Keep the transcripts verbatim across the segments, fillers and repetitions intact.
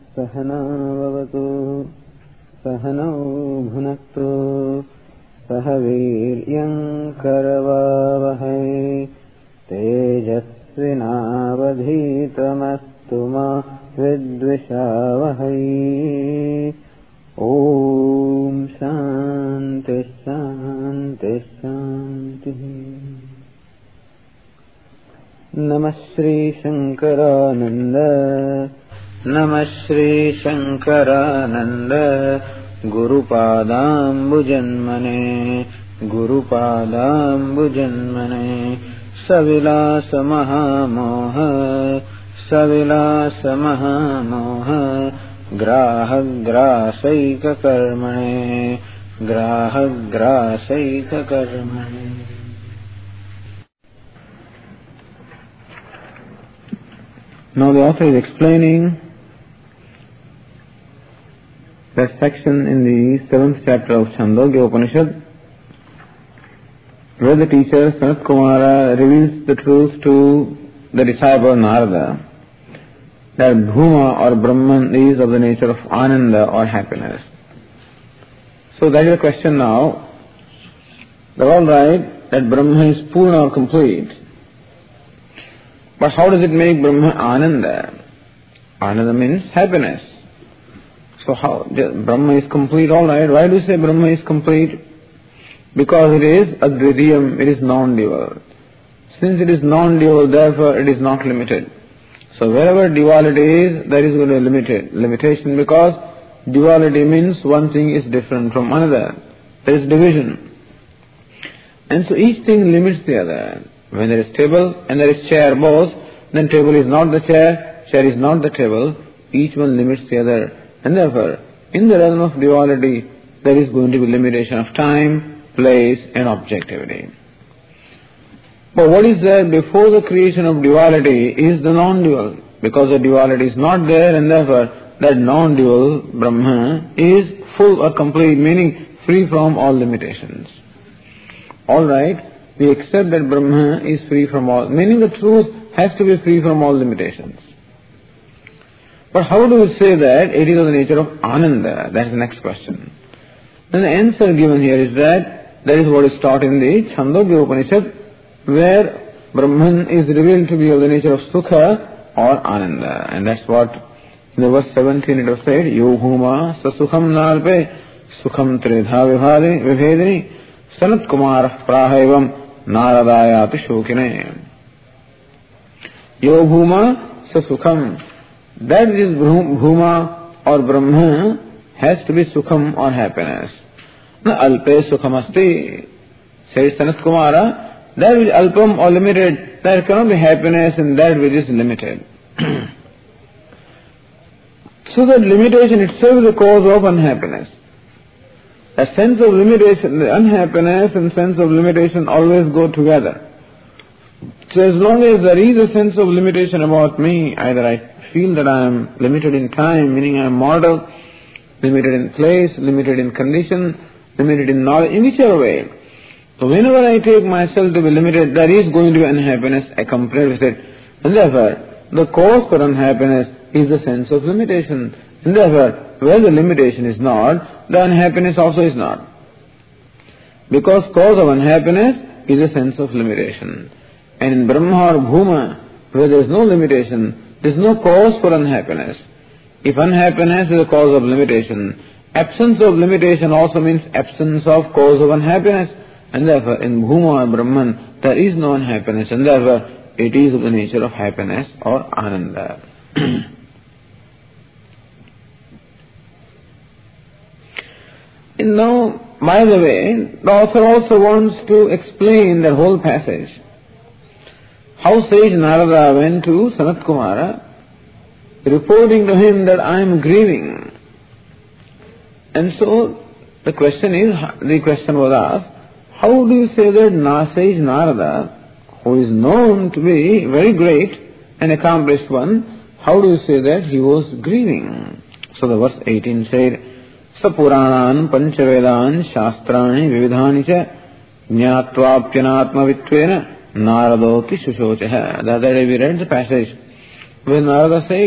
सहना भवतु सहनौ भुनक्तु सह वीर्यं करवावहै तेजस्विनावधीतमस्तु मा विद्विषावहै। ओम शांति शांति शांति। नमः श्री शंकरानंद नमः Shri Shankaranand गुरुपादाम्बुजन्मने गुरुपादाम्बुजन्मने सविलास महामोह सविलास महामोह ग्राहग्रासैककर्मणे ग्राहग्रासैककर्मणे। Now the author is explaining that section in the seventh chapter of Chandogya Upanishad, where the teacher Sanat Kumara reveals the truth to the disciple Narada, that Bhuma or Brahman is of the nature of Ananda or happiness. So that is the question now. They're all right that Brahma is Purna or complete. But how does it make Brahma Ananda? Ananda means happiness. So how? Brahma is complete, all right. Why do you say Brahma is complete? Because it is Advitiyam, it is non-dual. Since it is non-dual, therefore it is not limited. So wherever duality is, there is going to be a limited limitation, because duality means one thing is different from another. There is division. And so each thing limits the other. When there is table and there is chair both, then table is not the chair, chair is not the table. Each one limits the other. And therefore, in the realm of duality, there is going to be limitation of time, place and objectivity. But what is there before the creation of duality is the non-dual. Because the duality is not there, and therefore that non-dual Brahma is full or complete, meaning free from all limitations. Alright, we accept that Brahma is free from all, meaning the truth has to be free from all limitations. But how do we say that it is of the nature of Ananda? That is the next question. Then the answer given here is that that is what is taught in the Chandogya Upanishad, where Brahman is revealed to be of the nature of Sukha or Ananda. And that's what in the verse seventeen it was said, Yo Bhuma sa Sukham Nalpe Sukham Tridha Vibhedini Sanat Kumara Prahavam Naradayati Shokine. Yo Bhuma sa Sukham. That is Bhuma or Brahma has to be Sukham or happiness. Na Alpe Sukhamasti, says Sanat Kumara, that which is Alpam or limited, there cannot be happiness in that which is limited. So that limitation itself is the cause of unhappiness. A sense of limitation, the unhappiness and sense of limitation always go together. So as long as there is a sense of limitation about me, either I feel that I am limited in time, meaning I am mortal, limited in place, limited in condition, limited in knowledge, in whichever way. So whenever I take myself to be limited, there is going to be unhappiness accompanied with it. And therefore, the cause for unhappiness is the sense of limitation. And therefore, where the limitation is not, the unhappiness also is not. Because cause of unhappiness is a sense of limitation. And in Brahma or Bhuma, where there is no limitation, there is no cause for unhappiness. If unhappiness is a cause of limitation, absence of limitation also means absence of cause of unhappiness. And therefore, in Bhuma or Brahman, there is no unhappiness, and therefore, it is of the nature of happiness or Ananda. And now, by the way, the author also wants to explain that whole passage. How sage Narada went to Sanat Kumara, reporting to him that I am grieving. And so, the question is, the question was asked, how do you say that sage Narada, who is known to be very great and accomplished one, how do you say that he was grieving? So the verse eighteen said, Sapuranan panchavedan shastrani vividhani cha jñātvāpyanātma vitvena Naradoti Shushochaha. The other day we read the passage where Narada said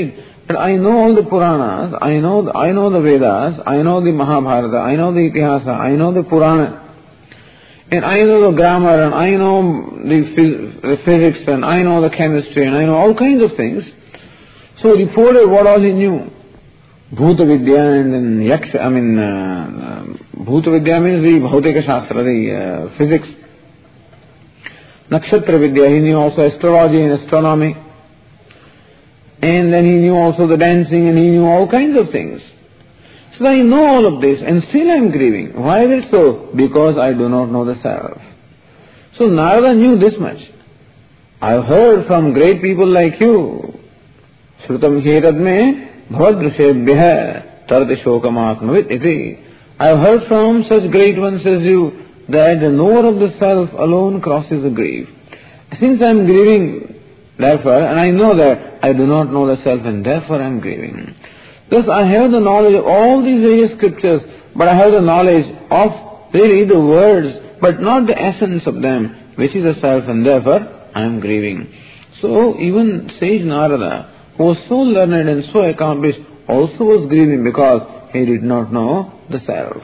But I know all the Puranas, I know, I know the Vedas, I know the Mahabharata, I know the Itihasa, I know the Purana, and I know the grammar, and I know the, phys- the physics, and I know the chemistry, and I know all kinds of things. So he reported what all he knew. Bhuta Vidya and then Yaksha, I mean, uh, Bhuta Vidya means the Bhautika Shastra, the uh, physics. Nakshatra Vidya, he knew also astrology and astronomy. And then he knew also the dancing, and he knew all kinds of things. So I know all of this, and still I am grieving. Why is it so? Because I do not know the self. So Narada knew this much. I have heard from great people like you. Shrutam Hedadme Bhavadrushebhya Tarti Shokamaknavit iti. I have heard from such great ones as you that the knower of the self alone crosses the grave. Since I am grieving, therefore, and I know that I do not know the self, and therefore I am grieving. Thus I have the knowledge of all these various scriptures, but I have the knowledge of really the words, but not the essence of them, which is the self, and therefore I am grieving. So even sage Narada, who was so learned and so accomplished, also was grieving because he did not know the self.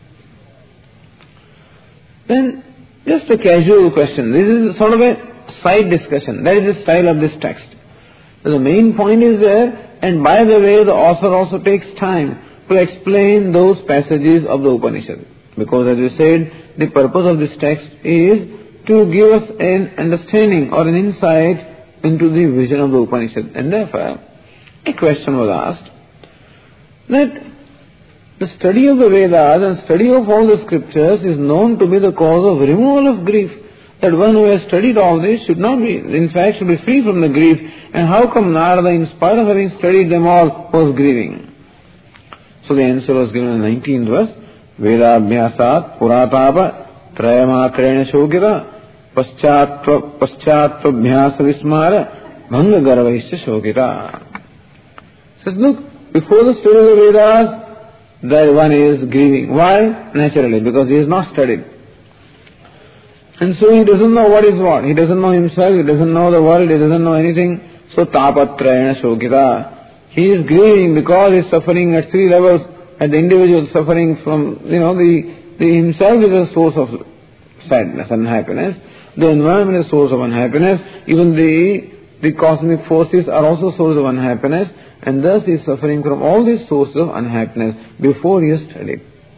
Then, just a casual question. This is sort of a side discussion. That is the style of this text. So the main point is there, and by the way, the author also takes time to explain those passages of the Upanishad. Because as we said, the purpose of this text is to give us an understanding or an insight into the vision of the Upanishad. And therefore, a question was asked that the study of the Vedas and study of all the scriptures is known to be the cause of removal of grief. That one who has studied all this should not be, in fact, should be free from the grief. And how come Narada, in spite of having studied them all, was grieving? So the answer was given in the nineteenth verse. Vedabhyasat puratapa trayamatrena shokita paschatva paschatva vismara bhanga garvaisya shokita. Says, look, before the study of the Vedas, that one is grieving. Why? Naturally, because he has not studied. And so he doesn't know what is what. He doesn't know himself, he doesn't know the world, he doesn't know anything. So tapatrayana shokita. He is grieving because he is suffering at three levels. At the individual suffering from, you know, the, the himself is a source of sadness and unhappiness. The environment is a source of unhappiness. Even the, the cosmic forces are also source of unhappiness. And thus he is suffering from all these sources of unhappiness before he has studied.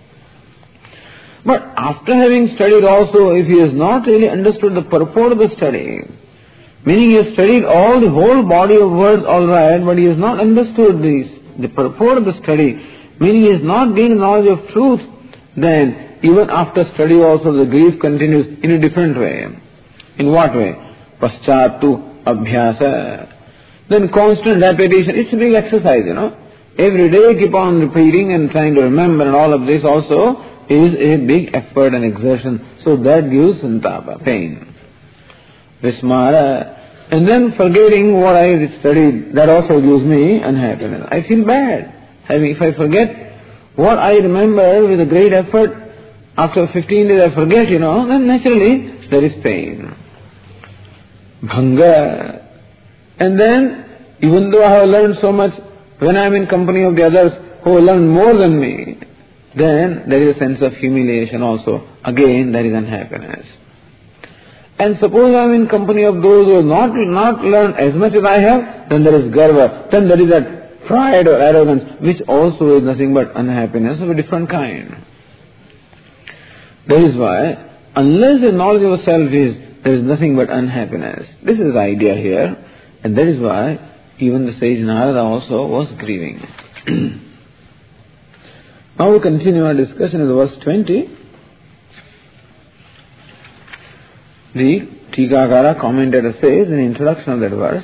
But after having studied also, if he has not really understood the purport of the study, meaning he has studied all the whole body of words all right, but he has not understood this, the purport of the study, meaning he has not gained knowledge of truth, then even after study also the grief continues in a different way. In what way? Paschatu abhyasa. Then constant repetition. It's a big exercise, you know. Every day keep on repeating and trying to remember, and all of this also is a big effort and exertion. So that gives santapa, pain. Vismara. And then forgetting what I studied, that also gives me unhappiness. I feel bad. Having, if I forget what I remember with a great effort, after fifteen days I forget, you know, then naturally there is pain. Bhanga. And then, even though I have learned so much, when I am in company of the others who have learned more than me, then there is a sense of humiliation also. Again, there is unhappiness. And suppose I am in company of those who have not, not learned as much as I have, then there is garva, then there is that pride or arrogance, which also is nothing but unhappiness of a different kind. That is why, unless the knowledge of self is, there is nothing but unhappiness. This is the idea here. And that is why even the sage Narada also was grieving. Now we continue our discussion in verse twenty. The Tikakara commentator says in the introduction of that verse,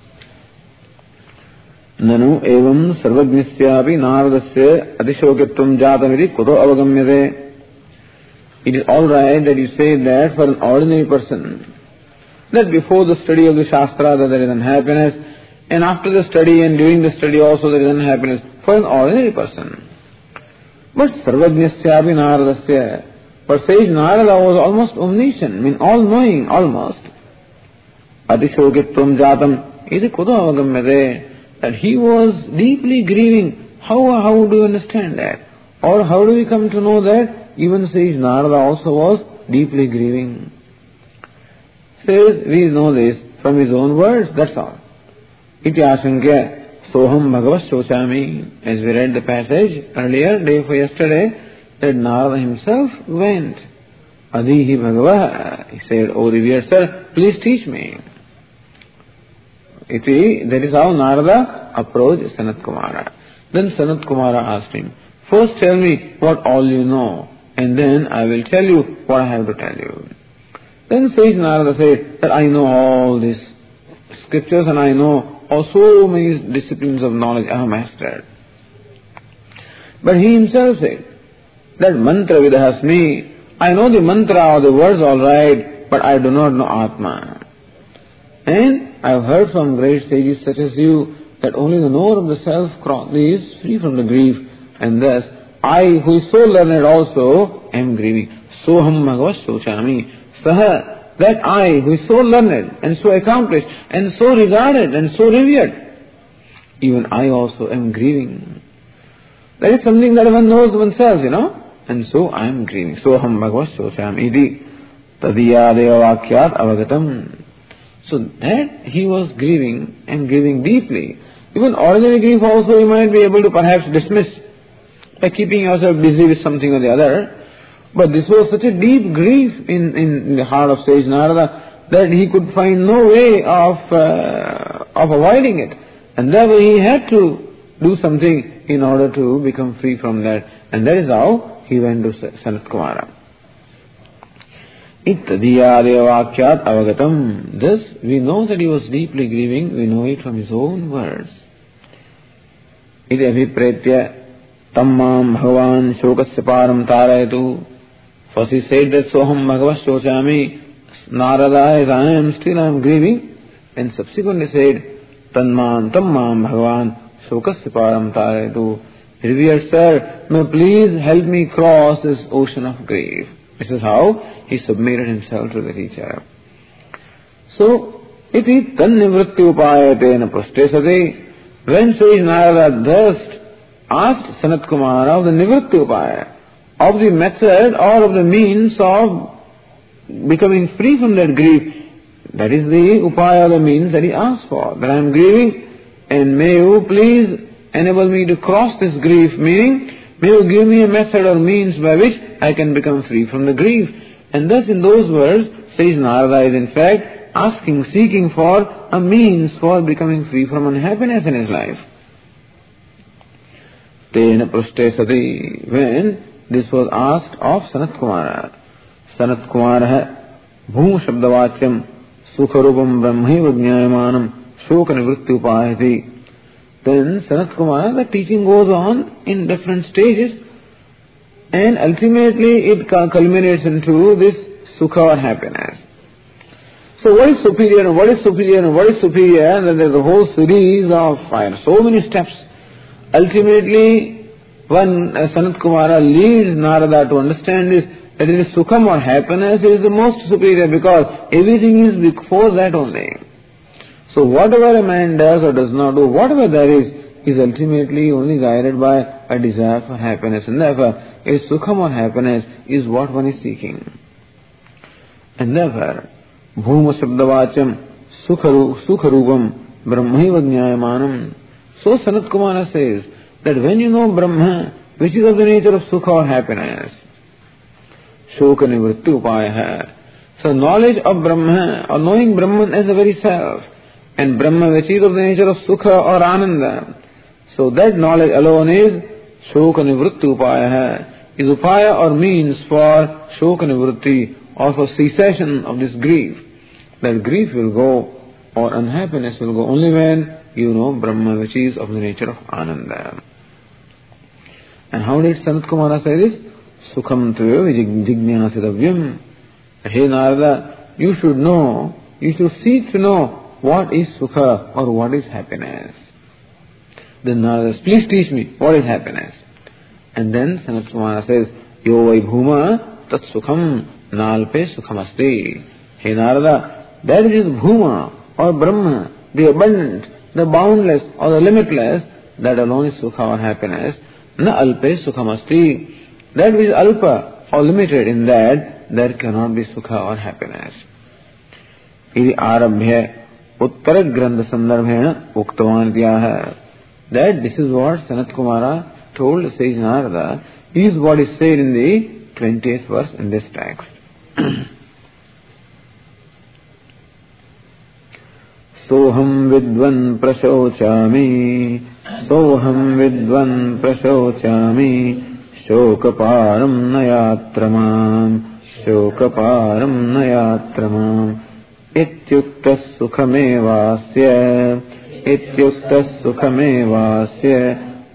Nanu evam sarvajnasyapi naradasya adishokitvam jatamiti kuto avagamyate. It is alright that you say that for an ordinary person, that before the study of the Shastra that there is unhappiness, and after the study and during the study also there is unhappiness for an ordinary person. But Sarvajnasyapi Naradasya, but sage Narada was almost omniscient, I mean all-knowing, almost. Adishokitvam jatam iti kuto avagamyate. that he was deeply grieving. How, how do you understand that? Or how do we come to know that even sage Narada also was deeply grieving? Says, we know this from his own words, that's all. Iti asankya soham bhagavas shochami. As we read the passage earlier, day before yesterday, that Narada himself went. Adihi bhagavah. He said, O revered sir, please teach me. Iti, that is how Narada approached Sanat Kumara. Then Sanat Kumara asked him, first tell me what all you know, and then I will tell you what I have to tell you. Then sage Narada said that I know all these scriptures and I know all so many disciplines of knowledge I have mastered. But he himself said that mantra vidahasmi, I know the mantra or the words all right, but I do not know Atma. And I have heard from great sages such as you that only the knower of the self is free from the grief, and thus I, who is so learned also, am grieving. Soham bhagavas shochami. Saha, that I, who is so learned and so accomplished and so regarded and so revered, even I also am grieving. That is something that one knows oneself, you know. And so I am grieving. Soham bhagavas shochami iti tadiyadeva vakyat avagatam. So that he was grieving and grieving deeply. Even ordinary grief also you might be able to perhaps dismiss by keeping yourself busy with something or the other. But this was such a deep grief in, in, in the heart of sage Narada that he could find no way of uh, of avoiding it. And therefore he had to do something in order to become free from that. And that is how he went to Sanat Kumara. Ittadiyadeva vakyat avagatam. Thus we know that he was deeply grieving, we know it from his own words. Iti abhipretya tammam bhagavan shokasya param tarayatu. First he said that soham bhagavas shochami, Narada, as I am, still I am grieving. And subsequently said, Tanmam tammam bhagavan shokasya param tarayatu. Revered sir, may please help me cross this ocean of grief. This is how he submitted himself to the teacher. So, iti tannivritti upayatena prasthesati. When sage Narada thus asked Sanat Kumara of the nivritti upaya, of the method or of the means of becoming free from that grief, that is the upaya, the means that he asked for. That I am grieving and may you please enable me to cross this grief, meaning may you give me a method or means by which I can become free from the grief. And thus in those words, sage Narada is in fact asking, seeking for a means for becoming free from unhappiness in his life. Tena praste sati, when this was asked of Sanat Kumara. Sanat Kumara bhum shabdavacyam sukharupam brahmaiva jnayamanam shoka nivritti upayati. Then Sanat Kumara, the teaching goes on in different stages and ultimately it culminates into this sukha or happiness. So what is superior and what is superior and what is superior, and then there is a whole series of fire, so many steps. Ultimately, when uh, Sanat Kumara leads Narada to understand this, that it is sukham or happiness is the most superior because everything is before that only. So whatever a man does or does not do, whatever there is, is ultimately only guided by a desire for happiness. And therefore, a sukham or happiness is what one is seeking. And therefore, bhuma shabdavacham sukharupam brahmaiva jnayamanam. So Sanat Kumara says that when you know Brahma, which is of the nature of sukha or happiness, shoka nivritti upaya. So knowledge of Brahma or knowing Brahman as the very self, and Brahma which is of the nature of sukha or ananda. So that knowledge alone is shoka nivritti upaya, is upaya or means for shoka nivritti or for cessation of this grief. That grief will go or unhappiness will go only when you know Brahma which is of the nature of ananda. And how did Sanat Kumara say this? Sukham tuyo jignasidavyam. Hey Narada, you should know, you should seek to know what is sukha or what is happiness. Then Narada says, please teach me what is happiness. And then Sanat Kumara says, Yo vai bhuma tat sukham nalpe sukhamasti. Hey Narada, that is bhuma or Brahma, the abundant, the boundless or the limitless, that alone is sukha or happiness. Na alpe sukhamasti. That which is alpa or limited in that, there cannot be sukha or happiness. Iti arabhya uttara grantha sandarbhena uktavan ityaha. That this is what Sanat Kumara told sage Narada, is what is said in the twentieth verse in this text. Soham vidvan prashochami, soham vidvan prashochami, shokaparam nayatramam, shokaparam nayatramam, ityuktas sukhamevasya, ityuktas sukhamevasya,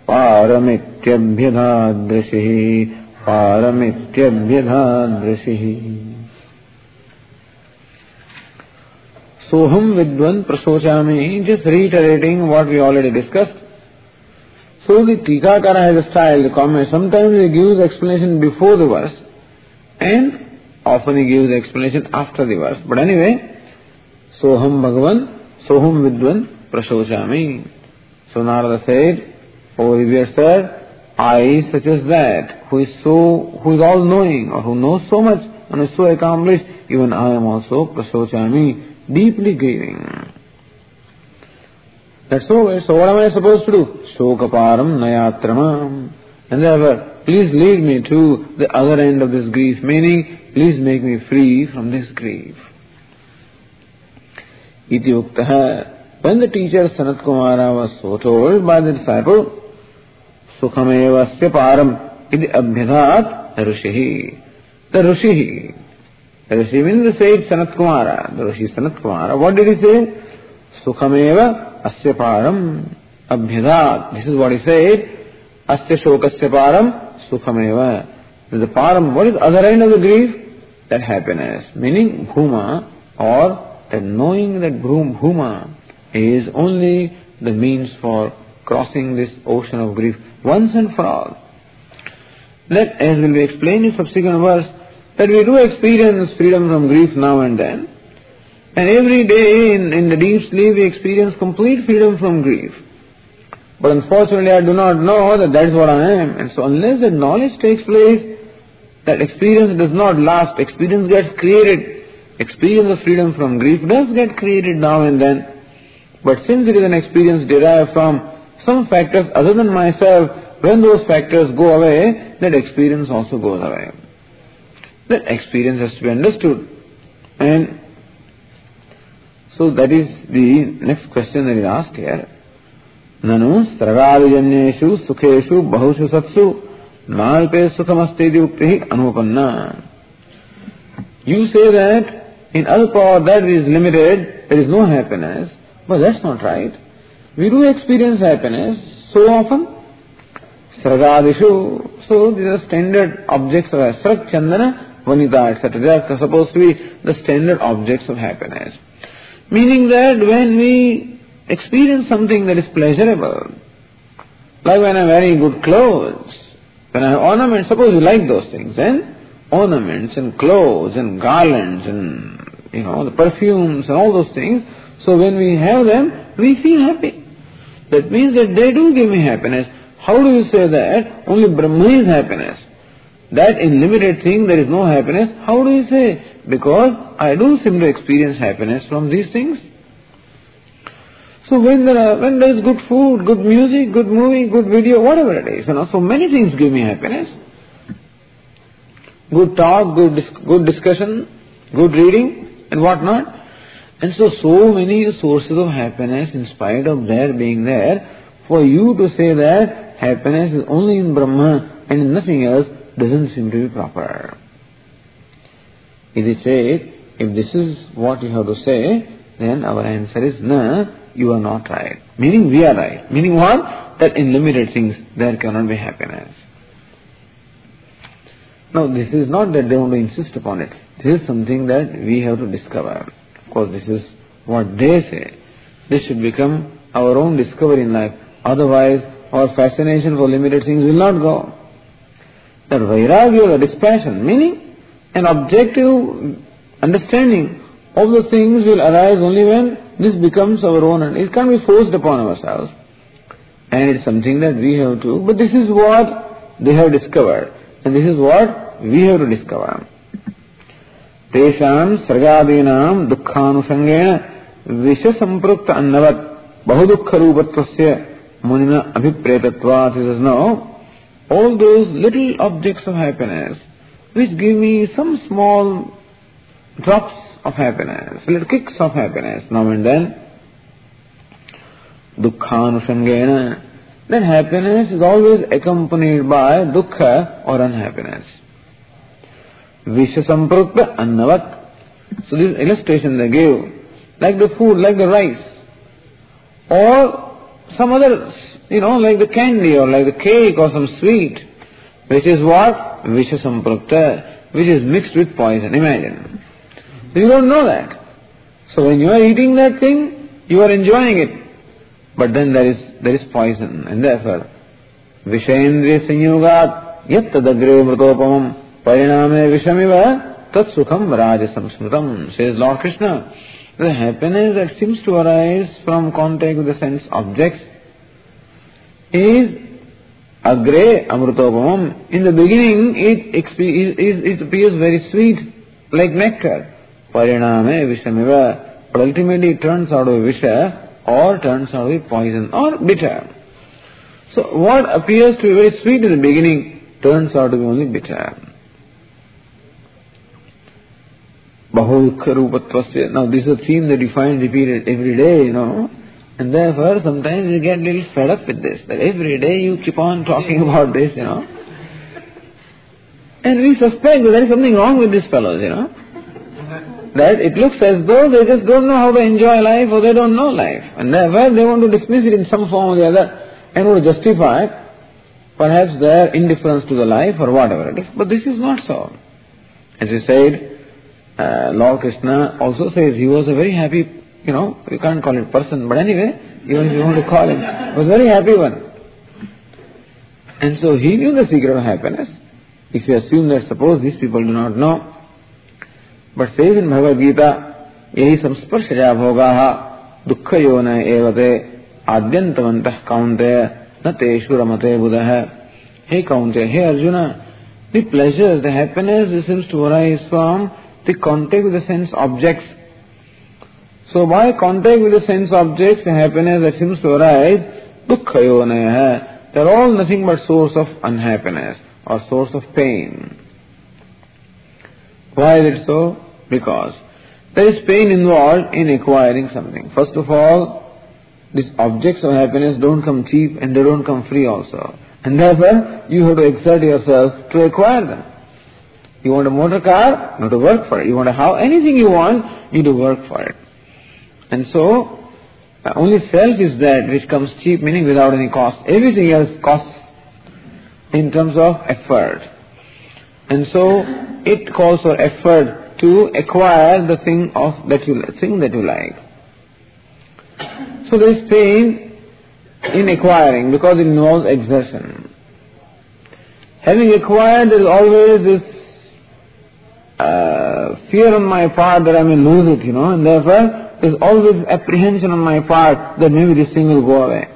paramityabhyadadrishihi, paramityabhyadadrishihi. Soham vidvan prasochami, just reiterating what we already discussed. So the Tikakara has a style, the comment, sometimes he gives explanation before the verse and often he gives explanation after the verse. But anyway, Soham Bhagavan, Soham vidvan prasochami. So Narada said, O revered sir, I such as that, who is so, who is all knowing or who knows so much and is so accomplished, even I am also prasochami, deeply grieving. That's all. So what am I supposed to do? Shokaparam nayatramam. And therefore, please lead me to the other end of this grief, meaning, please make me free from this grief. Iti uktaha. When the teacher Sanat Kumara was so told by the disciple, Sukhamevasya param iti abhyadat rushihi. The rushihi. The Rishi means the sage Sanat Kumara, the Rishi Sanat Kumara. What did he say? Sukhameva asya param abhyadat. This is what he said. Asya shokasya param sukhameva. The param, what is the other end of the grief? That happiness. Meaning bhuma, or that knowing that bhuma is only the means for crossing this ocean of grief once and for all. That, as will be explained in subsequent verse, that we do experience freedom from grief now and then. And every day in, in the deep sleep we experience complete freedom from grief. But unfortunately I do not know that that is what I am. And so unless that knowledge takes place, that experience does not last. Experience gets created. Experience of freedom from grief does get created now and then. But since it is an experience derived from some factors other than myself, when those factors go away, that experience also goes away. That experience has to be understood. And so that is the next question that is asked here. Nanu sargadijanyeshu sukheshu bahushu satsu nalpe sukhamastedi uktihi anupanna. You say that in alpa that is limited, there is no happiness, but that's not right. We do experience happiness so often. Sargadishu, so these are standard objects of Srak, Chandana, Vanita, et cetera. They are supposed to be the standard objects of happiness. Meaning that when we experience something that is pleasurable, like when I'm wearing good clothes, when I have ornaments, suppose you like those things, and ornaments and clothes and garlands and, you know, the perfumes and all those things. So when we have them, we feel happy. That means that they do give me happiness. How do you say that? Only Brahma is happiness. That in limited thing there is no happiness. How do you say? Because I do seem to experience happiness from these things. So when there are, when there is good food, good music, good movie, good video, whatever it is, you know, so many things give me happiness. Good talk, good dis- good discussion, good reading, and whatnot. And so, so many sources of happiness, in spite of their being there, for you to say that happiness is only in Brahma and in nothing else, doesn't seem to be proper. If you say, if this is what you have to say, then our answer is, no, you are not right. Meaning we are right. Meaning what? That in limited things there cannot be happiness. Now this is not that they want to insist upon it. This is something that we have to discover. Of course this is what they say. This should become our own discovery in life. Otherwise our fascination for limited things will not go. That vairagya, the dispassion, meaning an objective understanding of the things will arise only when this becomes our own and it can't be forced upon ourselves. And it's something that we have to, but this is what they have discovered. And this is what we have to discover. Tesham sargadinam dukkhanusangena vishasamprukta annavat bahudukha rupatvasya munina abhipretatvat. He says, no, all those little objects of happiness which give me some small drops of happiness, little kicks of happiness now and then, dukkhanusangena, then happiness is always accompanied by dukkha or unhappiness. Vishasamprukta annavat. So this illustration they give, like the food, like the rice, or some other, you know, like the candy or like the cake or some sweet, which is what? Vishasamprukta, which is mixed with poison. Imagine. So you don't know that. So when you are eating that thing, you are enjoying it. But then there is there is poison, and therefore, Vishendriya Sanyogat Yattadagre Mritopamam Pariname Vishamiva Tat Sukham Rajasam Smritam, says Lord Krishna. The happiness that seems to arise from contact with the sense objects is Agre Amritopamam. In the beginning, it, it, it appears very sweet, like nectar. Pariname Vishamiva. But ultimately it turns out of Visha, or turns out to be poison or bitter. So what appears to be very sweet in the beginning turns out to be only bitter. Bahudukha rupatvasya. Now this is a theme that you find repeated every day, you know. And therefore sometimes you get a little fed up with this. That every day you keep on talking about this, you know. And we suspect that there is something wrong with these fellows, you know. That it looks as though they just don't know how to enjoy life or they don't know life. And therefore they want to dismiss it in some form or the other and want to justify perhaps their indifference to the life or whatever it is. But this is not so. As we said, uh, Lord Krishna also says he was a very happy, you know, you can't call it person, but anyway, even if you want to call him, he was a very happy one. And so he knew the secret of happiness. If you assume that suppose these people do not know, but says in Bhagavad Gita, Yehi samsparshaya bhogaha dukkha yona evate adyantavantah kaunteya na teshu ramate buddha. Hey Kaunteya, hey Arjuna, the pleasures, the happiness, this seems to arise from the contact with the sense objects. So by contact with the sense objects, the happiness that seems to arise, dukkha yona, they are all nothing but source of unhappiness or source of pain. Why is it so? Because there is pain involved in acquiring something. First of all, these objects of happiness don't come cheap and they don't come free also. And therefore, you have to exert yourself to acquire them. You want a motor car, you have to work for it. You want a house, anything you want, you have to work for it. And so, only self is that which comes cheap, meaning without any cost. Everything else costs in terms of effort. And so, it calls for effort to acquire the thing of that you thing that you like. So there is pain in acquiring because it involves exertion. Having acquired, there is always this uh, fear on my part that I may lose it, you know, and therefore there is always apprehension on my part that maybe this thing will go away.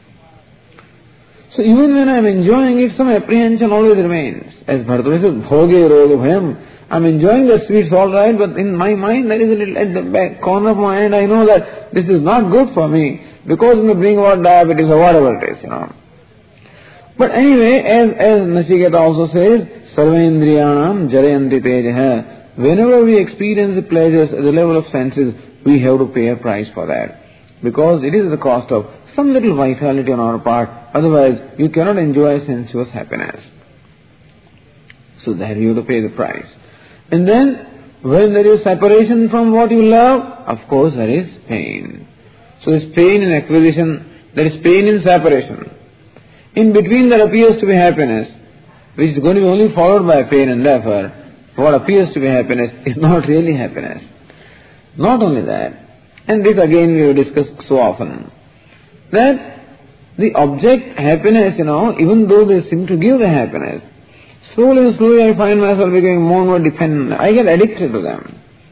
So even when I am enjoying it, some apprehension always remains. As Bharata says, bhoge roge bhayam. I am enjoying the sweets all right, but in my mind there is a little, at the back corner of my mind, I know that this is not good for me because it may bring about diabetes or whatever it is, you know. But anyway, as, as Nachiketa also says, sarvendriyanam jarayanti tejaha. Whenever we experience the pleasures at the level of senses, we have to pay a price for that. Because it is the cost of some little vitality on our part. Otherwise, you cannot enjoy sensuous happiness. So there you have to pay the price. And then, when there is separation from what you love, of course there is pain. So there is pain in acquisition, there is pain in separation. In between there appears to be happiness, which is going to be only followed by pain, and therefore, what appears to be happiness is not really happiness. Not only that, and this again we have discussed so often, that the object happiness, you know, even though they seem to give the happiness, slowly and slowly I find myself becoming more and more dependent. I get addicted to them.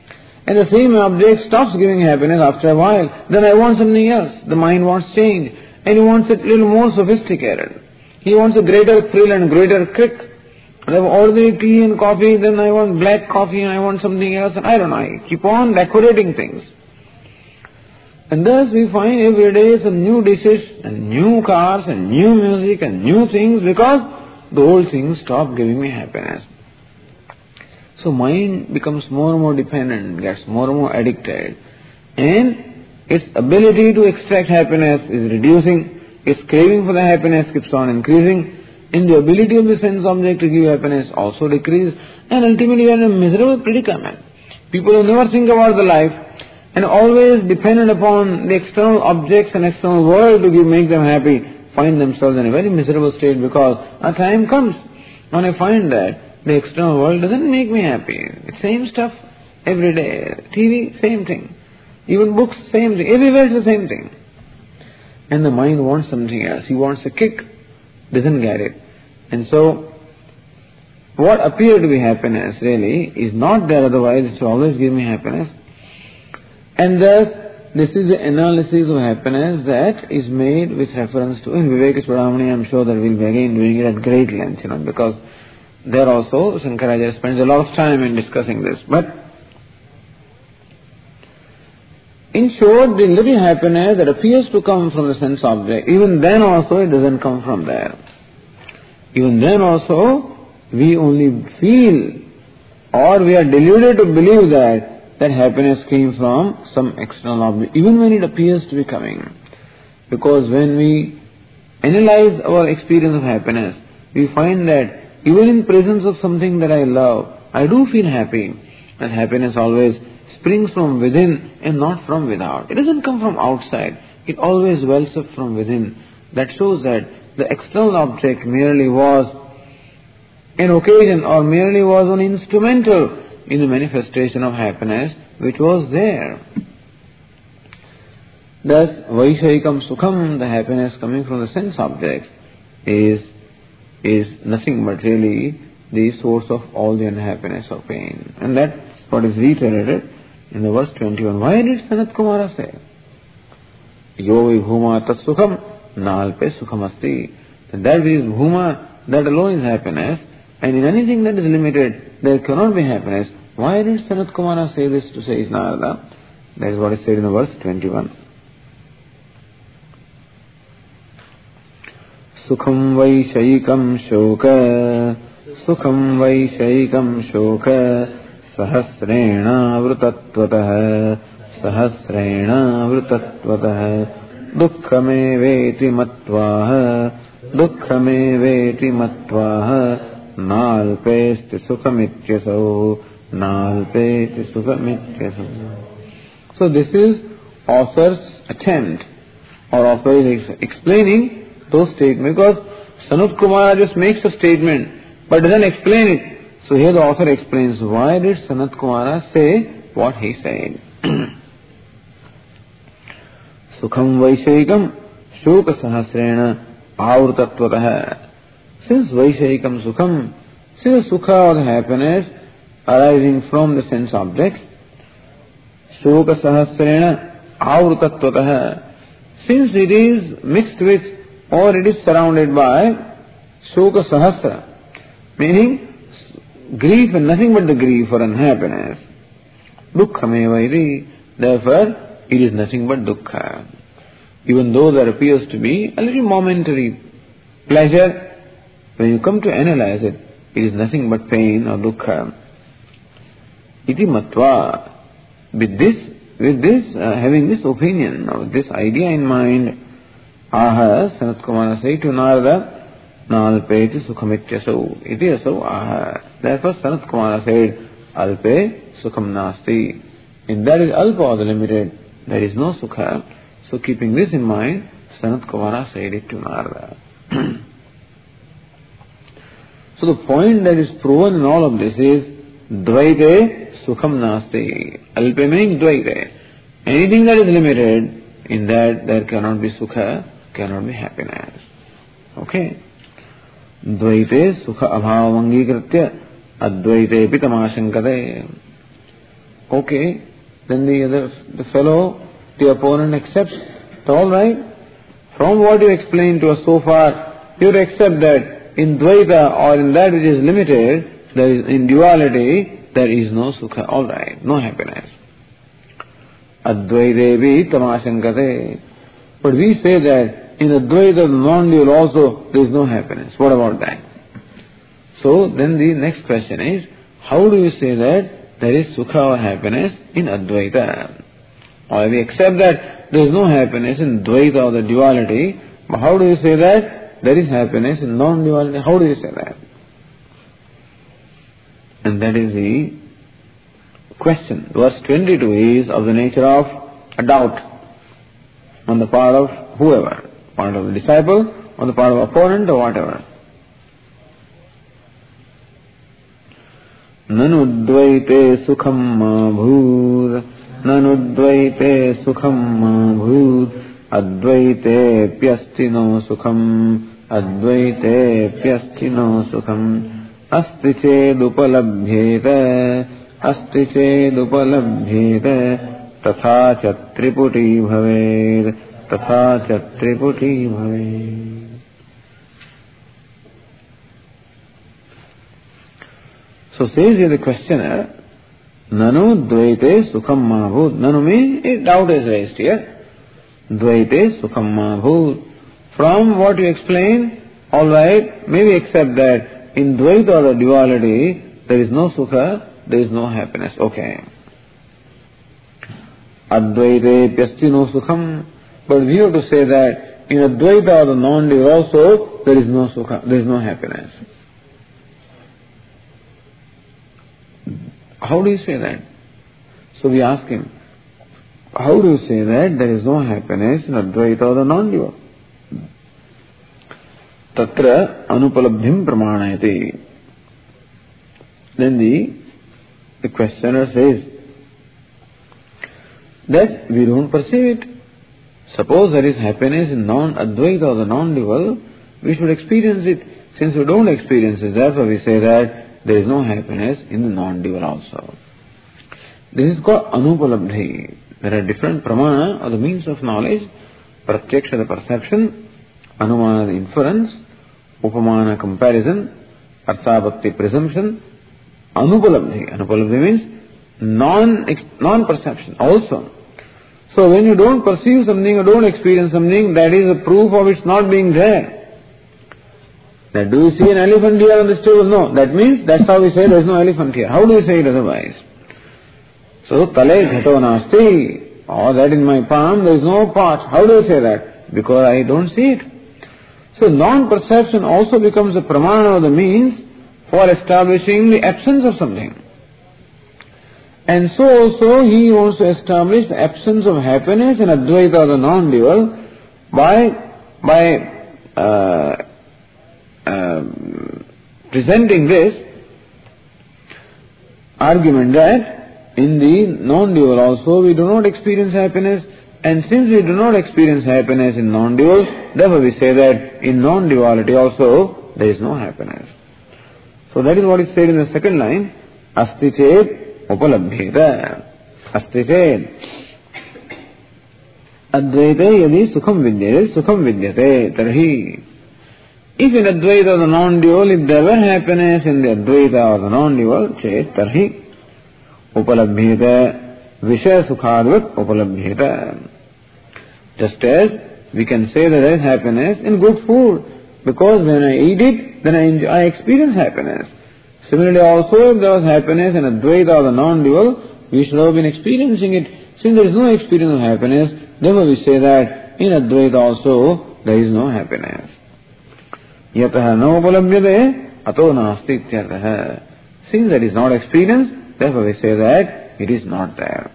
And the same object stops giving happiness after a while. Then I want something else. The mind wants change. And he wants it a little more sophisticated. He wants a greater thrill and greater kick. I have ordinary tea and coffee, then I want black coffee and I want something else. And I don't know. I keep on decorating things. And thus we find every day some new dishes and new cars and new music and new things because the old things stop giving me happiness. So mind becomes more and more dependent, gets more and more addicted, and its ability to extract happiness is reducing, its craving for the happiness keeps on increasing, and the ability of the sense object to give happiness also decreases, and ultimately you are in a miserable predicament. People who never think about the life and always dependent upon the external objects and external world to give, make them happy, find themselves in a very miserable state because a time comes when I find that the external world doesn't make me happy. It's same stuff every day. T V, same thing. Even books, same thing. Everywhere it's the same thing. And the mind wants something else. He wants a kick, doesn't get it. And so, what appeared to be happiness really is not there, otherwise it will always give me happiness. And thus, this is the analysis of happiness that is made with reference to, in Viveka Chudamani, I'm sure that we'll be again doing it at great length, you know, because there also Shankaracharya spends a lot of time in discussing this. But in short, the little happiness that appears to come from the sense object, even then also it doesn't come from there. Even then also we only feel or we are deluded to believe that that happiness came from some external object, even when it appears to be coming. Because when we analyze our experience of happiness, we find that even in presence of something that I love, I do feel happy. And happiness always springs from within and not from without. It doesn't come from outside. It always wells up from within. That shows that the external object merely was an occasion or merely was an instrumental in the manifestation of happiness which was there. Thus, Vaishayikam Sukham, the happiness coming from the sense objects, is is nothing but really the source of all the unhappiness or pain. And that's what is reiterated in the verse twenty-one. Why did Sanat Kumara say, Yo bhuma tat sukham nalpe sukham asti? That which is bhuma, that alone is happiness, and in anything that is limited, there cannot be happiness. Why did Sanat Kumara say this to say Narada? That is what is said in the verse twenty-one. Sukham vaishayikam shoka, sukham vaishayikam shoka, sahasrena vrutatvataha, sahasrena vrutatvataha, dukkhame veti matvaha, dukkhame veti matvaha, nalpesti sukhamityasau, nalpesti sukhamityasau. So this is author's attempt, or author is explaining those statements, because Sanat Kumara just makes a statement but doesn't explain it. So here the author explains why did Sanat Kumara say what he said. Sukham Vaishayikam Shuka Sahasrena Avrtatvatah. Since Vaishayikam Sukham, since Sukha or the happiness arising from the sense objects, Shuka Sahasrena Avrtatvatah, since it is mixed with or it is surrounded by Shoka Sahasra, meaning grief and nothing but the grief or unhappiness. Dukkhame vairi, therefore it is nothing but dukkha. Even though there appears to be a little momentary pleasure, when you come to analyze it, it is nothing but pain or dukkha. Iti matva. With this, with this, uh, having this opinion or this idea in mind, Aha, Sanat Kumara said to Narada, Nalpeti sukhamityasau, iti asau aha. Therefore Sanat Kumara said, Alpe sukham nasti. If that is alpa or the limited, there is no sukha. So keeping this in mind, Sanat Kumara said it to Narada. So the point that is proven in all of this is, Dvaite sukham nasti. Alpe meaning Dvaite. Anything that is limited, in that there cannot be sukha, cannot be happiness. Okay? Dvaite sukha abhavam angikritya advaite pitamasankate. Okay, then the other, the fellow, the opponent accepts. So all right, from what you explained to us so far, you would accept that in Dvaita or in that which is limited, there is, in duality, there is no sukha. All right, no happiness. Advaitevi tamashankate. But we say that in Advaita, the non-dual also, there is no happiness. What about that? So then the next question is, how do you say that there is sukha or happiness in Advaita? Or we accept that there is no happiness in Dvaita or the duality, but how do you say that there is happiness in non-duality? How do you say that? And that is the question. Verse twenty-two is of the nature of a doubt on the part of whoever, part of the disciple, on the part of opponent or whatever. Nanudvaite sukham ma bhūr, nanudvaite sukham ma bhūr, advaite pyasti no sukham, advaite pyasti no sukham, asti chedupalabhyeta, asti chedupalabhyeta, tatha cha triputi bhaved, tatha cha triputi bhaved. So says here the questioner, Nanu dvaite sukham ma bhūt. Nanu means a doubt is raised here. Dvaite sukham ma bhūt. From what you explain, alright, maybe accept that in Dvaita or the duality, there is no sukha, there is no happiness. Okay. Advaite pyasti no sukham. But we have to say that in Advaita or the non-dual also, there is no sukha, there is no happiness. How do you say that? So we ask him, how do you say that there is no happiness in Advaita or the non-dual? Tatra anupalabdhim pramanayati. Then the, the questioner says that we don't perceive it. Suppose there is happiness in non-Advaita or the non-dual, we should experience it. Since we don't experience it, therefore we say that there is no happiness in the non-dual also. This is called anupalabdhi. There are different pramana or the means of knowledge. Pratyaksha, the perception, anumana, the inference, upamana, comparison, arthabhakti, presumption, anupalabdhi. Anupalabdhi means non, non-perception also. So when you don't perceive something or don't experience something, that is a proof of its not being there. That do you see an elephant here on this table? No. That means, that's how we say there is no elephant here. How do you say it otherwise? So, tale ghato nasti, or that in my palm there is no part. How do you say that? Because I don't see it. So, non-perception also becomes a pramana or the means for establishing the absence of something. And so also he wants to establish the absence of happiness in Advaita or the non-dual by, by, uh, Um, presenting this argument that in the non-dual also we do not experience happiness, and since we do not experience happiness in non-dual, therefore we say that in non-duality also there is no happiness. So that is what is said in the second line, asti ched upalabhyeta. Asti ched advaite yadi sukham vidyate, sukham vidyate, tarhi. If in Advaita or the non-dual, if there were happiness in the Advaita or the non-dual, chet tarhi upalabhyeta vishaya sukhadvat upalabhyeta. Just as we can say that there is happiness in good food, because when I eat it, then I, enjoy, I experience happiness. Similarly also, if there was happiness in Advaita or the non-dual, we should have been experiencing it. Since there is no experience of happiness, therefore we say that in Advaita also there is no happiness. Yataha nopalabhyate ato nasti ityartha. Since that is not experienced, therefore we say that it is not there.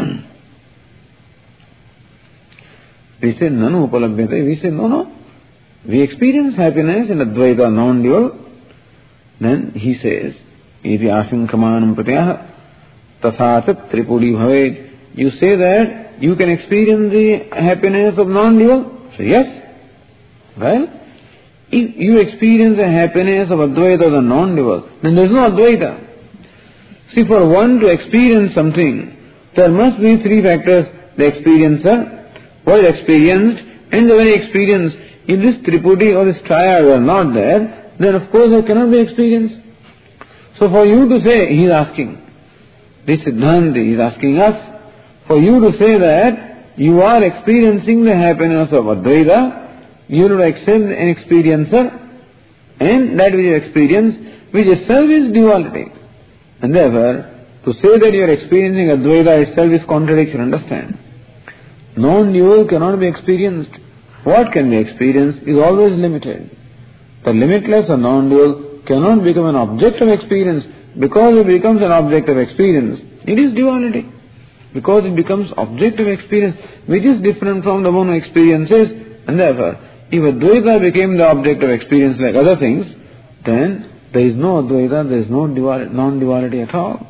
We say nanu upalabhyate. We say no, no. We experience happiness in Advaita non-dual. Then he says, iti asinkamanam pratyaha tathatat tripudi bhaved. You say that you can experience the happiness of non-dual? So yes. Well, if you experience the happiness of Advaita or the non-dual, then there is no Advaita. See, for one to experience something, There must be three factors: the experiencer, what is experienced, and the very experience. If this Tripudi or this triad were not there, then of course there cannot be experience. So for you to say, he is asking, this Siddhanti is asking us, for you to say that you are experiencing the happiness of Advaita, you will accept an experiencer, and that which you experience, which itself is duality. And therefore, to say that you are experiencing Advaita itself is contradiction, understand? Non-dual cannot be experienced. What can be experienced is always limited. The limitless or non-dual cannot become an object of experience. Because it becomes an object of experience, it is duality. Because it becomes object of experience, which is different from the one who experiences, and therefore, if Advaita became the object of experience like other things, then there is no Advaita, there is no duality, non-duality at all.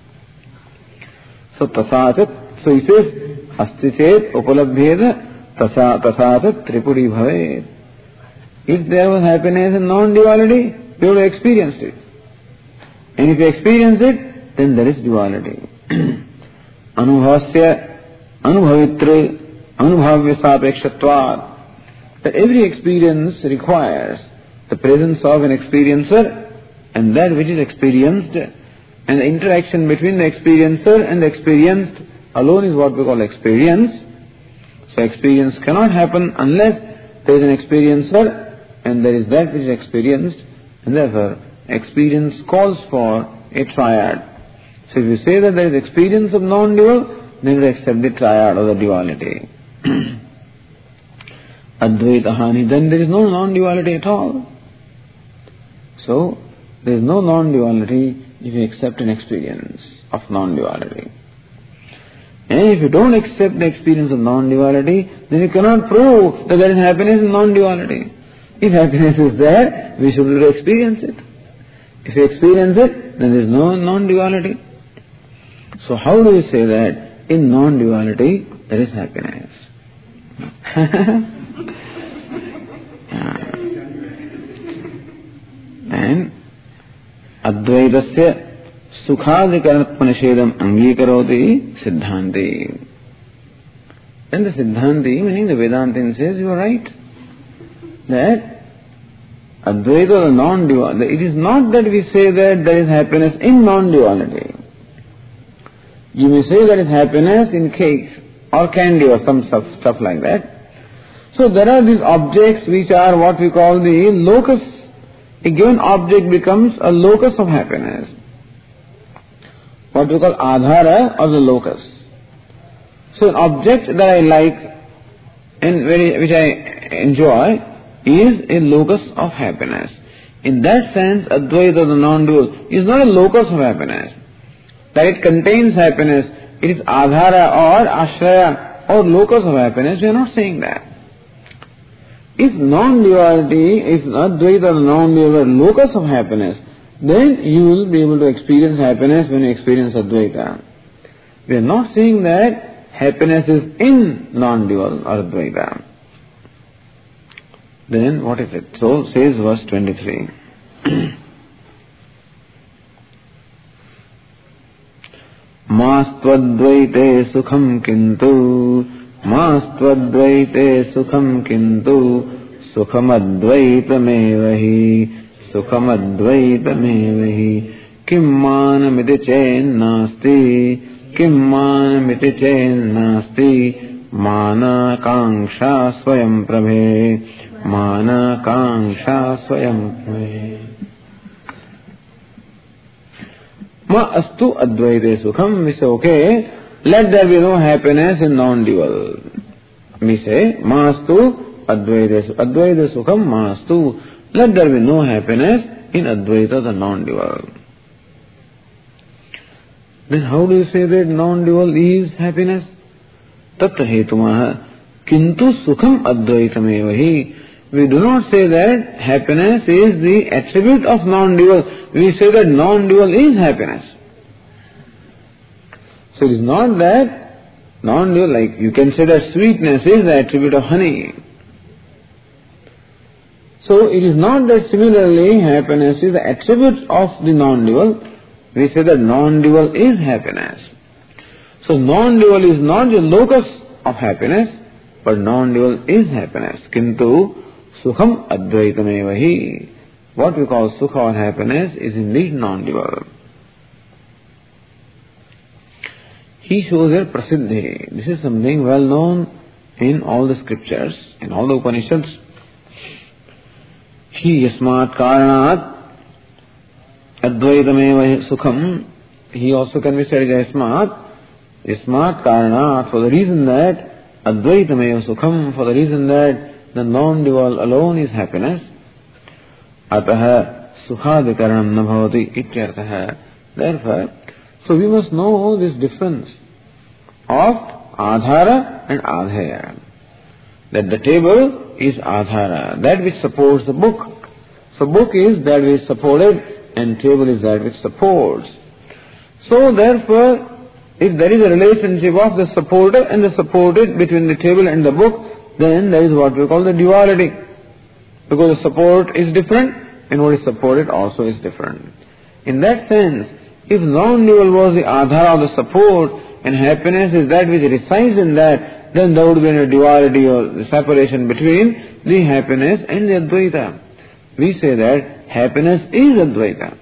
So, tasachat, so he says, asti chet upalabhyeda tasachat tripudi bhavet. If there was happiness in non-duality, you would have experienced it. And if you experience it, then there is duality. Anubhavasya, anubhavitra, anubhavya sapekshatvat. That every experience requires the presence of an experiencer, and that which is experienced, and the interaction between the experiencer and the experienced alone is what we call experience. So experience cannot happen unless there is an experiencer and there is that which is experienced, and therefore experience calls for a triad. So if you say that there is experience of non-dual, then we accept the triad or the duality. Advaita Hani, then there is no non-duality at all. So, there is no non-duality if you accept an experience of non-duality. And if you don't accept the experience of non-duality, then you cannot prove that there is happiness in non-duality. If happiness is there, we should experience it. If you experience it, then there is no non-duality. So how do you say that in non-duality there is happiness? And Advaitasya Sukhadikaratma Nishedam Angikaroti Siddhanti. And the Siddhanti, meaning the Vedantin, says you are right. That Advaita, the non-dual, it is not that we say that there is happiness in non-duality. You may say there is happiness in cakes or candy or some stuff, stuff like that. So there are these objects which are what we call the locus. A given object becomes a locus of happiness. What we call adhara or the locus. So an object that I like and very, which I enjoy is a locus of happiness. In that sense, Advaita, the non-dual, is not a locus of happiness. That it contains happiness, it is adhara or ashraya or locus of happiness, we are not saying that. If non-duality, if Advaita, the non-dual, were locus of happiness, then you will be able to experience happiness when you experience Advaita. We are not saying that happiness is in non-dual or Advaita. Then what is it? So says verse twenty-three. Mastvadvaite sukham kintu Mastvadvaite sukham kintu Sukham advaitamevahi Sukham advaitamevahi Kim manamiti chen nasti Kim manamiti chen nasti Mana kangsha swayam prabhe Mana kangsha swayam prabhe. Ma astu advaite sukham. We say, okay, let there be no happiness in non-dual. We say, ma astu advaite Advaita sukham ma astu. Let there be no happiness in Advaita, the non-dual. Then how do you say that non-dual is happiness? Tatta hetumaha kintu sukham advaitamevahi. We do not say that happiness is the attribute of non-dual. We say that non-dual is happiness. So it is not that non-dual, like you can say that sweetness is the attribute of honey. So it is not that similarly happiness is the attribute of the non-dual. We say that non-dual is happiness. So non-dual is not the locus of happiness, but non-dual is happiness. Kintu sukham advaitameva hi. What we call sukha or happiness is indeed non-dual. He shows here prasiddhi. This is something well known in all the scriptures, in all the Upanishads. He yasmat karanat advaitameva sukham. He also can be said as yasmat. Yasmat karanat, for the reason that advaitameva sukham, for the reason that the non-dual alone is happiness. Ataha sukhadikaranam na bhavati ityartaha. Therefore, so we must know this difference of adhara and adhaya. That the table is adhara, that which supports the book. So book is that which is supported and table is that which supports. So therefore, if there is a relationship of the supporter and the supported between the table and the book, then there is what we call the duality. Because the support is different and what is supported also is different. In that sense, if non-dual was the adhara of the support and happiness is that which resides in that, then there would be a duality or the separation between the happiness and the Advaita. We say that happiness is Advaita.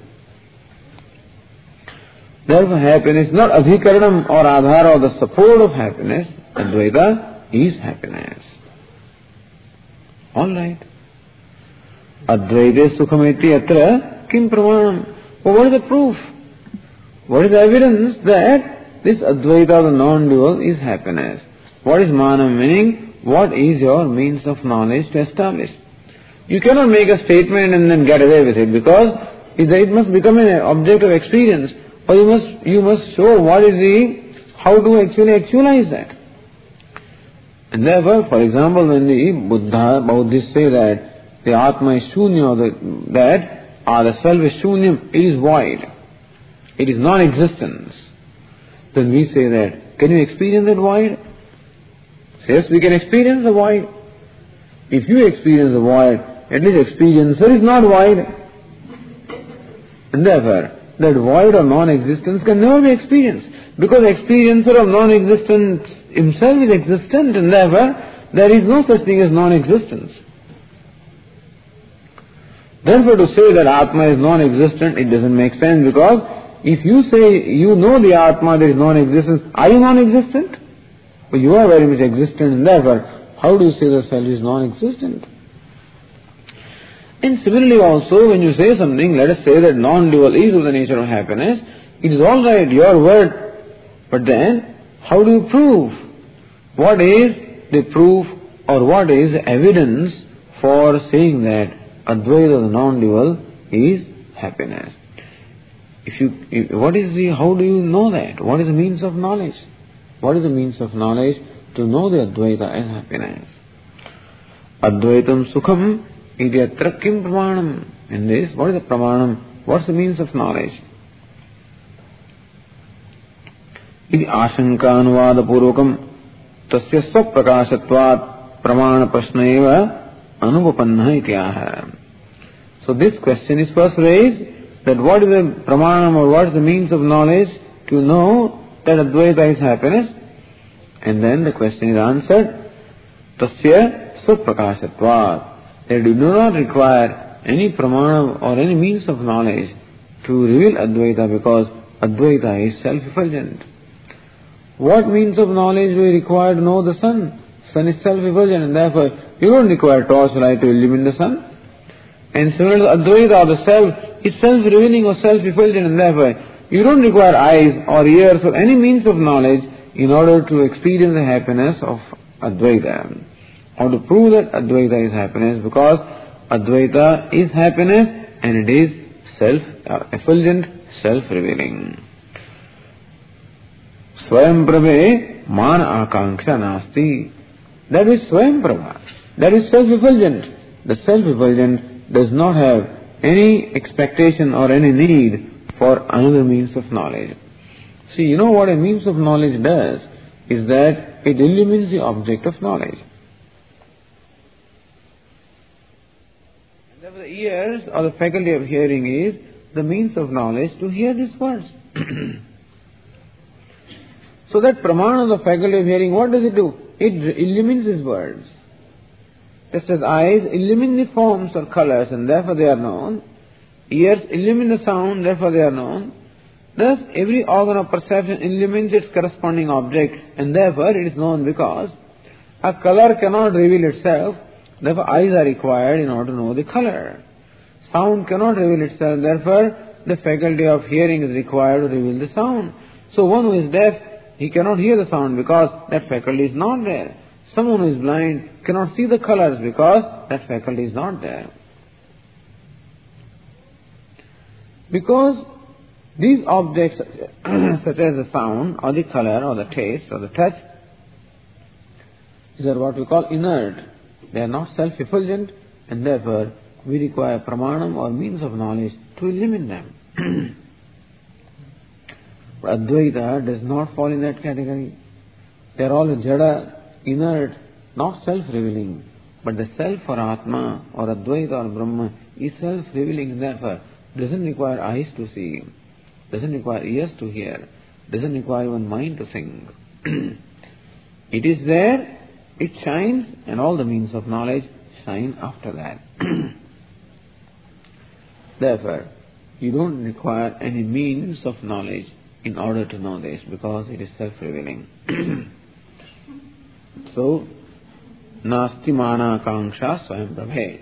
Therefore happiness is not adhikaranam or adhara or the support of happiness. Advaita is happiness. Alright. Advaite sukhameti atra kim pramanam. Well, what is the proof? What is the evidence that this Advaita, the non-dual, is happiness? What is manam, meaning what is your means of knowledge to establish? You cannot make a statement and then get away with it, because it must become an object of experience, or you must you must show what is the, how to actually actualize that. And therefore, for example, when the Buddha, Buddhists say that the Atma is shunya, or the, that or the self is shunyam, it is void, it is non-existence, then we say that, can you experience that void? Yes, we can experience the void. If you experience the void, at least experiencer is not void. And therefore, that void or non-existence can never be experienced, because experiencer of non-existence himself is existent, and therefore there is no such thing as non-existence. Therefore, to say that Atma is non-existent, it doesn't make sense, because if you say you know the Atma, there is non-existence, are you non-existent? Well, you are very much existent, and therefore, how do you say the self is non-existent? And similarly also, when you say something, let us say that non-dual is of the nature of happiness, it is all right, your word, but then, how do you prove? What is the proof or what is the evidence for saying that Advaita, the non-dual, is happiness? If you, if, what is the, how do you know that? What is the means of knowledge? What is the means of knowledge to know the Advaita as happiness? Advaitam sukham idyatra kim pramanam. In this, what is the pramanam? What's the means of knowledge? Idi ashanka anuvada purvakam tasya swaprakashatvat pramana prashneva anupapanna ityaha. So this question is first raised, that what is the pramanam or what is the means of knowledge to know that Advaita is happiness? And then the question is answered, tasya swaprakashatvat. That you do not require any pramana or any means of knowledge to reveal Advaita, because Advaita is self-effulgent. What means of knowledge do we require to know the sun? Sun is self-effulgent, and therefore you don't require torchlight to illumine the sun. And similarly, Advaita, the self, is self-revealing or self-effulgent, and therefore you don't require eyes or ears or any means of knowledge in order to experience the happiness of Advaita, or to prove that Advaita is happiness, because Advaita is happiness and it is self-effulgent, self-revealing. Swayam Prabhe mana akanksha nasti. That is Swayam Prabha. That is self-effulgent. The self-effulgent does not have any expectation or any need for another means of knowledge. See, you know what a means of knowledge does is that it illumines the object of knowledge. And therefore the ears or the faculty of hearing is the means of knowledge to hear these words. So that pramana, the faculty of hearing, what does it do? It illumines his words. Just as eyes illumine the forms or colors and therefore they are known, ears illumine the sound, therefore they are known, thus every organ of perception illumines its corresponding object and therefore it is known because a color cannot reveal itself, therefore eyes are required in order to know the color. Sound cannot reveal itself, therefore the faculty of hearing is required to reveal the sound. So one who is deaf, he cannot hear the sound because that faculty is not there. Someone who is blind cannot see the colors because that faculty is not there. Because these objects such as the sound or the color or the taste or the touch, these are what we call inert. They are not self-effulgent and therefore we require pramanam or means of knowledge to illumine them. But Advaita does not fall in that category. They are all jada, inert, not self-revealing. But the self or Atma or Advaita or Brahma is self-revealing, therefore doesn't require eyes to see, doesn't require ears to hear, doesn't require even mind to think. It is there, it shines, and all the means of knowledge shine after that. Therefore, you don't require any means of knowledge in order to know this because it is self-revealing. So, nasti mana kangsha swayam prabhe.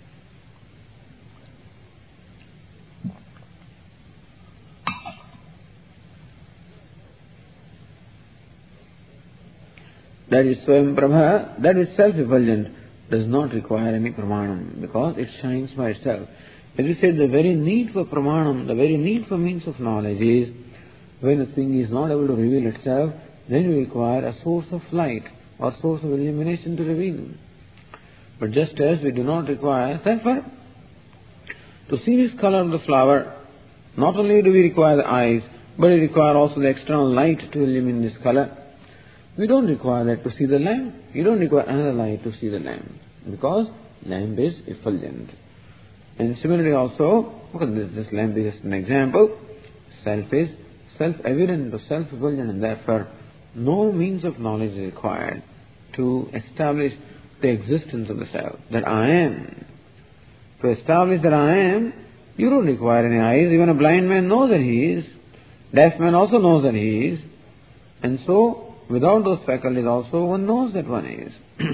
That is swayam prabha, that is self-effulgent, does not require any pramanam because it shines by itself. As we said, the very need for pramanam, the very need for means of knowledge is when a thing is not able to reveal itself, then we require a source of light or source of illumination to reveal. But just as we do not require, therefore, to see this color of the flower, not only do we require the eyes, but we require also the external light to illumine this color. We don't require that to see the lamp. You don't require another light to see the lamp because lamp is effulgent. And similarly also, because this, this lamp is just an example, self is self-evident or self-effulgent and therefore no means of knowledge is required to establish the existence of the self, that I am. To establish that I am, you don't require any eyes. Even a blind man knows that he is. Deaf man also knows that he is. And so, without those faculties also, one knows that one is.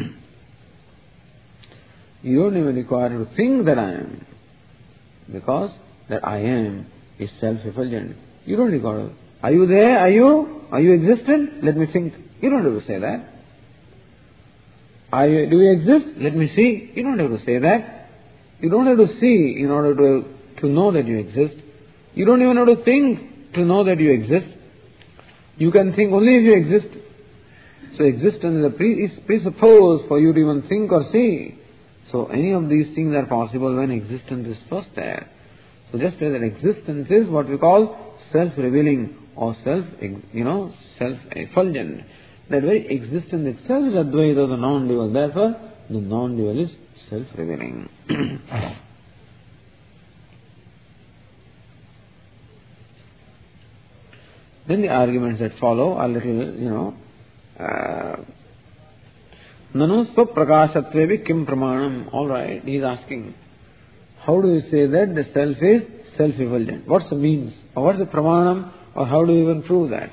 You don't even require to think that I am. Because that I am is self-effulgent. You don't require, are you there? Are you? Are you existent? Let me think. You don't have to say that. Are you, do you exist? Let me see. You don't have to say that. You don't have to see in order to, to know that you exist. You don't even have to think to know that you exist. You can think only if you exist. So existence is, a pre, is presupposed for you to even think or see. So any of these things are possible when existence is first there. So just as that existence is what we call self-revealing or self, you know, self-effulgent. That very existence itself is Advaita of the non-dual. Therefore, the non-dual is self-revealing. Then the arguments that follow are little, you know, uh, Nanu svaprakashatvevi kim pramanam. All right, he is asking, how do you say that the self is self-effulgent? What's the means? Or what's the pramanam? Or how do you even prove that?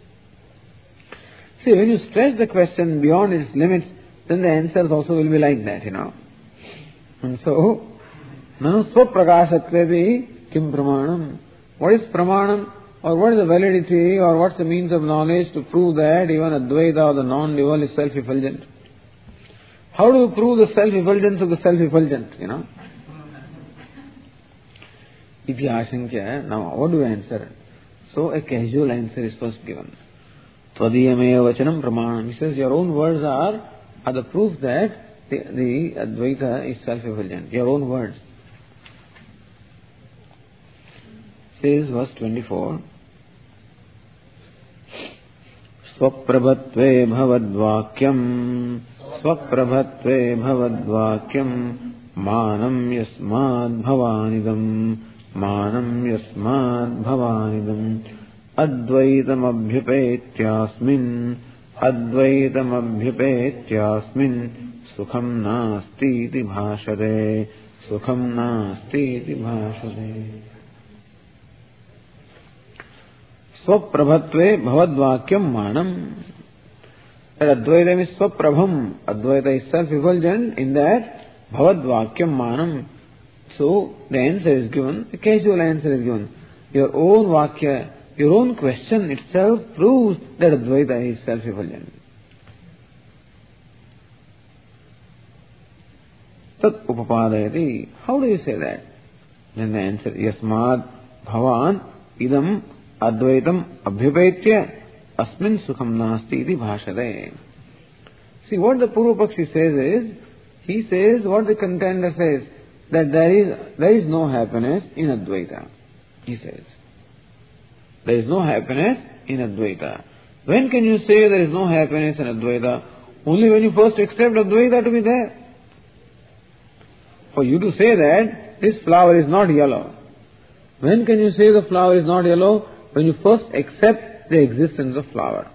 See, when you stretch the question beyond its limits, then the answers also will be like that, you know. And so, Nanu svaprakashatvevi kim pramanam. What is pramanam? Or what is the validity? Or what's the means of knowledge to prove that even Advaita or the non-dual is self-effulgent? How do you prove the self-effulgence of the self-effulgent, you know? Iti ashankya. Now, what do you answer? So, a casual answer is first given. Tvadiyameva vachanam pramanam. He says, your own words are, are the proof that the, the Advaita is self-effulgent. Your own words. Says verse twenty-four. Swaprabhatve bhavadvakyam Swaprabhatve bhavadvakyam Manam yasmad bhavanidam Manam yasmad bhavanidam Advaitam abhyupetyasmin Advaitam abhyupetyasmin Sukham nasti iti bhashate Sukham nasti iti bhashate. Swaprabhatve bhavadvakyam manam. That Advaitam is Swaprabham. Advaita is self-effulgent in that bhavadvakyam manam. So the answer is given, a casual answer is given. Your own vakya, your own question itself proves that Advaita is self-effulgent. Tat upapadayati. How do you say that? Then the answer is Yasmad bhavan idam Advaitam abhyupetya asmin sukham nasti iti bhashate. See, what the Purvapakshi says is, he says what the contender says, that there is there is no happiness in Advaita. He says, there is no happiness in Advaita. When can you say there is no happiness in Advaita? Only when you first accept Advaita to be there. For you to say that this flower is not yellow. When can you say the flower is not yellow? When you first accept the existence of flower.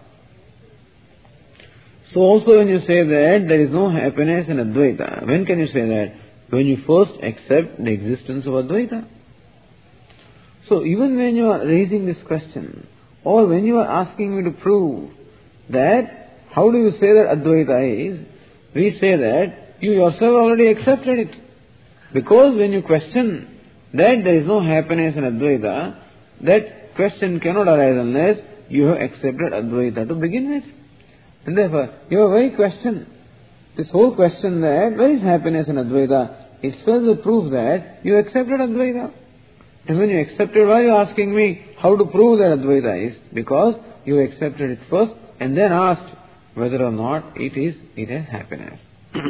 So also when you say that there is no happiness in Advaita, when can you say that? When you first accept the existence of Advaita. So even when you are raising this question, or when you are asking me to prove that, how do you say that Advaita is, we say that you yourself already accepted it. Because when you question that there is no happiness in Advaita, that question cannot arise unless you have accepted Advaita to begin with. And therefore, your very question, this whole question that where is happiness in Advaita, is further proof that you accepted Advaita. And when you accepted, why are you asking me how to prove that Advaita is? Because you accepted it first and then asked whether or not it is, it has happiness.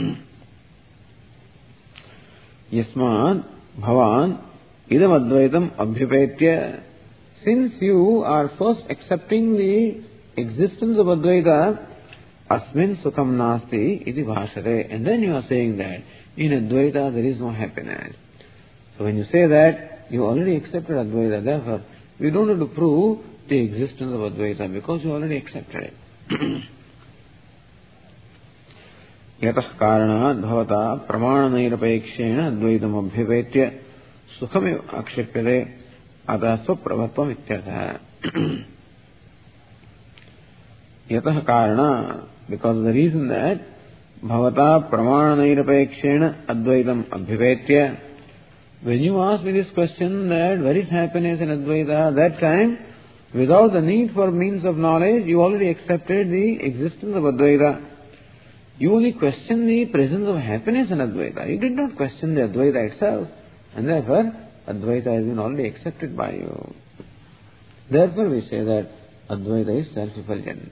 Yasmad bhavan idam Advaitam abhyupetya. Since you are first accepting the existence of Advaita, asmin sukham nasti iti bhashate. And then you are saying that in Advaita there is no happiness. So when you say that, you already accepted Advaita. Therefore, we don't have to prove the existence of Advaita because you already accepted it. Yatah karanat bhavata pramana-nirapekshena Advaitam abhyupetya sukham akshipyate atah swaprabhatvam ityartha. Yatah karana, because of the reason that bhavata pramana-nirapekshena Advaitam abhyupetya. When you ask me this question that where is happiness in Advaita, that time, without the need for means of knowledge, you already accepted the existence of Advaita. You only question the presence of happiness in Advaita. You did not question the Advaita itself. And therefore, Advaita has been already accepted by you. Therefore we say that Advaita is self-effulgent.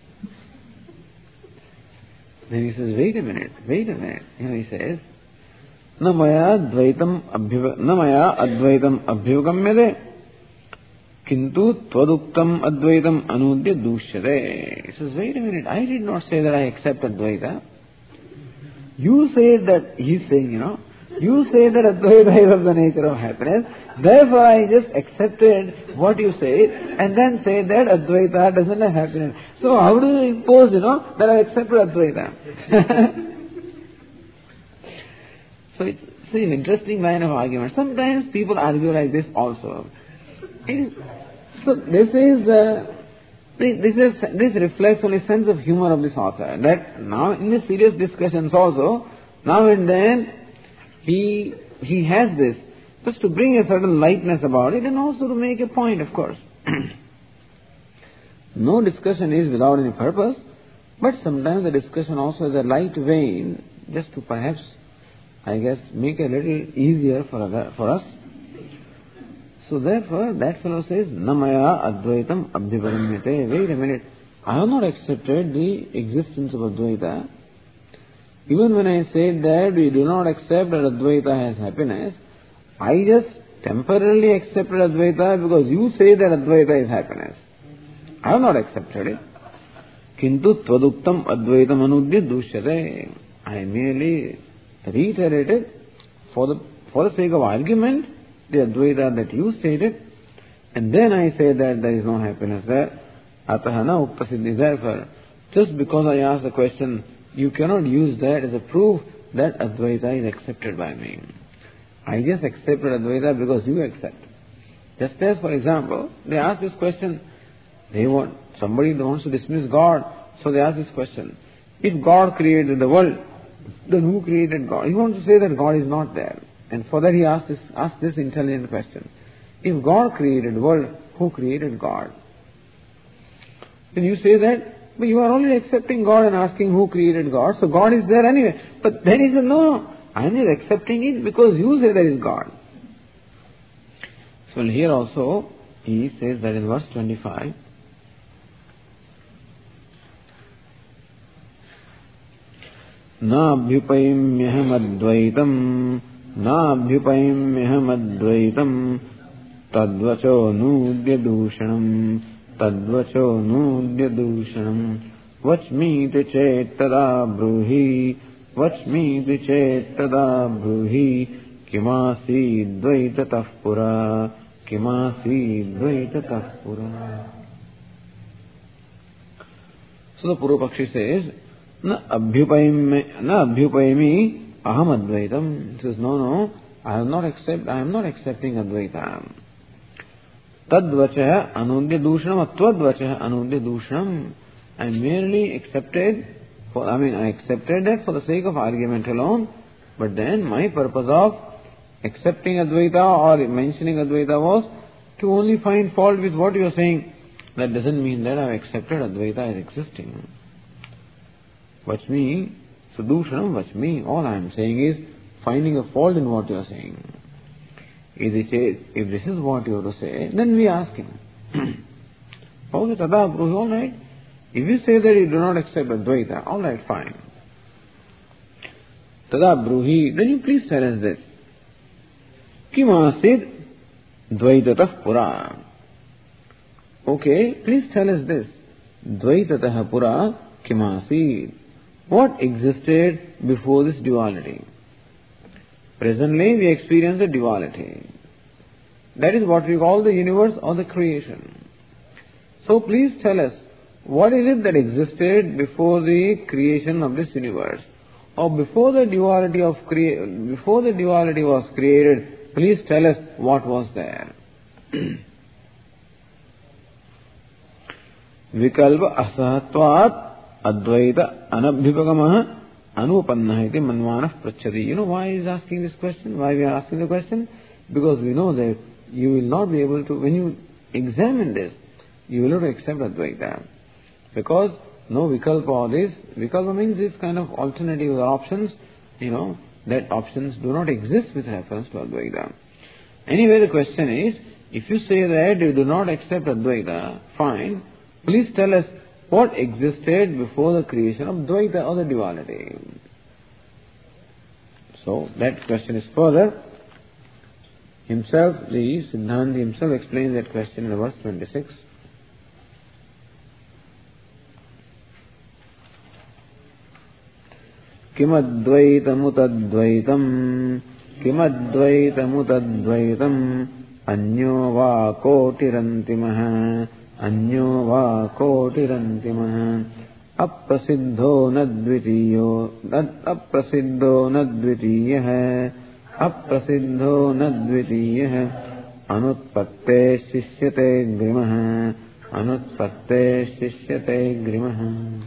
Then he says, wait a minute, wait a minute. Here he says, न मया द्वैतम अभ्युप न मया अद्वैतम अभ्युगम्यते किंतु त्वदुक्तम अद्वैतम अनुद्य दूष्यते. He says, wait a minute, I did not say that I accept Advaita. You say that, he's saying, you know, you say that Advaita is of the nature of happiness, therefore I just accepted what you say and then say that Advaita doesn't have happiness. So how do you impose, you know, that I accepted Advaita? So it's, it's an interesting line of argument. Sometimes people argue like this also. So this is uh, this is this reflects on a sense of humor of this author. That now in the serious discussions also, now and then he he has this just to bring a certain lightness about it and also to make a point, of course. No discussion is without any purpose, but sometimes the discussion also is a light vein, just to perhaps, I guess, make it a little easier for other, for us. So therefore, that fellow says, Namaya Advaitam Abhiparamyate. Wait a minute, I have not accepted the existence of Advaita. Even when I say that we do not accept that Advaita has happiness, I just temporarily accepted Advaita because you say that Advaita is happiness. I have not accepted it. Kintu Twaduktam Advaitam Anudya Dushyate. I merely reiterated for the for the sake of argument the Advaita that you stated, and then I say that there is no happiness there. Ataha na ukta siddhi. Therefore, just because I ask the question, you cannot use that as a proof that Advaita is accepted by me. I just accepted Advaita because you accept. Just as, for example, they ask this question, they want, somebody wants to dismiss God, so they ask this question. If God created the world, then who created God? He wants to say that God is not there. And for that he asks this, asks this intelligent question. If God created the world, who created God? Then you say that, but you are only accepting God and asking who created God, so God is there anyway. But then he said, no, no, I am just accepting it because you say there is God. So here also, he says that in verse twenty-five, Nābhyupaimyaham advaitam, Nābhyupaimyaham advaitam, Tadvacho nudya dushanam, Tadvacho nudya dushanam, Vachmiti chet tada bruhi, Vachmiti chet tada bruhi, Kimasi dvaitatah pura, Kimasi dvaitatah pura. So the Purvapakshi says, Na abhyupaimi, na abhyupaimi aham advaitam. He says, no, no, I am not accept, I am not accepting Advaita. Tadvacha anudya dushanam, atvadvacha anudya dushanam. I merely accepted, for, I mean, I accepted that for the sake of argument alone, but then my purpose of accepting Advaita or mentioning Advaita was to only find fault with what you are saying. That doesn't mean that I have accepted Advaita as existing. Vachmi, Sadushanam Vachmi. All I am saying is finding a fault in what you are saying. If this is what you have to say, then we ask him. Okay, Tada Bruhi, all right. If you say that you do not accept Advaita, all right, fine. Tada Bruhi, then you please tell us this. Kimasid Dvaitatah Pura. Okay, please tell us this. Dvaitatah Pura Kimasid. What existed before this duality? Presently we experience the duality. That is what we call the universe or the creation. So please tell us, what is it that existed before the creation of this universe? Or before the duality of crea- before the duality was created, please tell us what was there. Vikalpa asahatvat Advaita anabhipagamaha anupannaha iti manvanah prachati. You know why he is asking this question? Why we are asking the question? Because we know that you will not be able to, when you examine this, you will not accept Advaita. Because no vikalpa or this, vikalpa means this kind of alternative options, you know, that options do not exist with reference to Advaita. Anyway, the question is, if you say that you do not accept Advaita, fine, please tell us what existed before the creation of Dvaita or the duality. So that question is further. Himself, the Siddhanti himself explains that question in verse twenty-six. Kimadvaitamutadvaitam, Kimadvaitamutadvaitam, Anyo va kotirantimaha, Anyo va kotirantimaha, Aprasiddho nadvitiyo, Aprasiddho nadvitiyaha, Aprasiddho nadvitiyaha, Anutpatte shishyate grimaha, Anutpatte shishyate grimaha.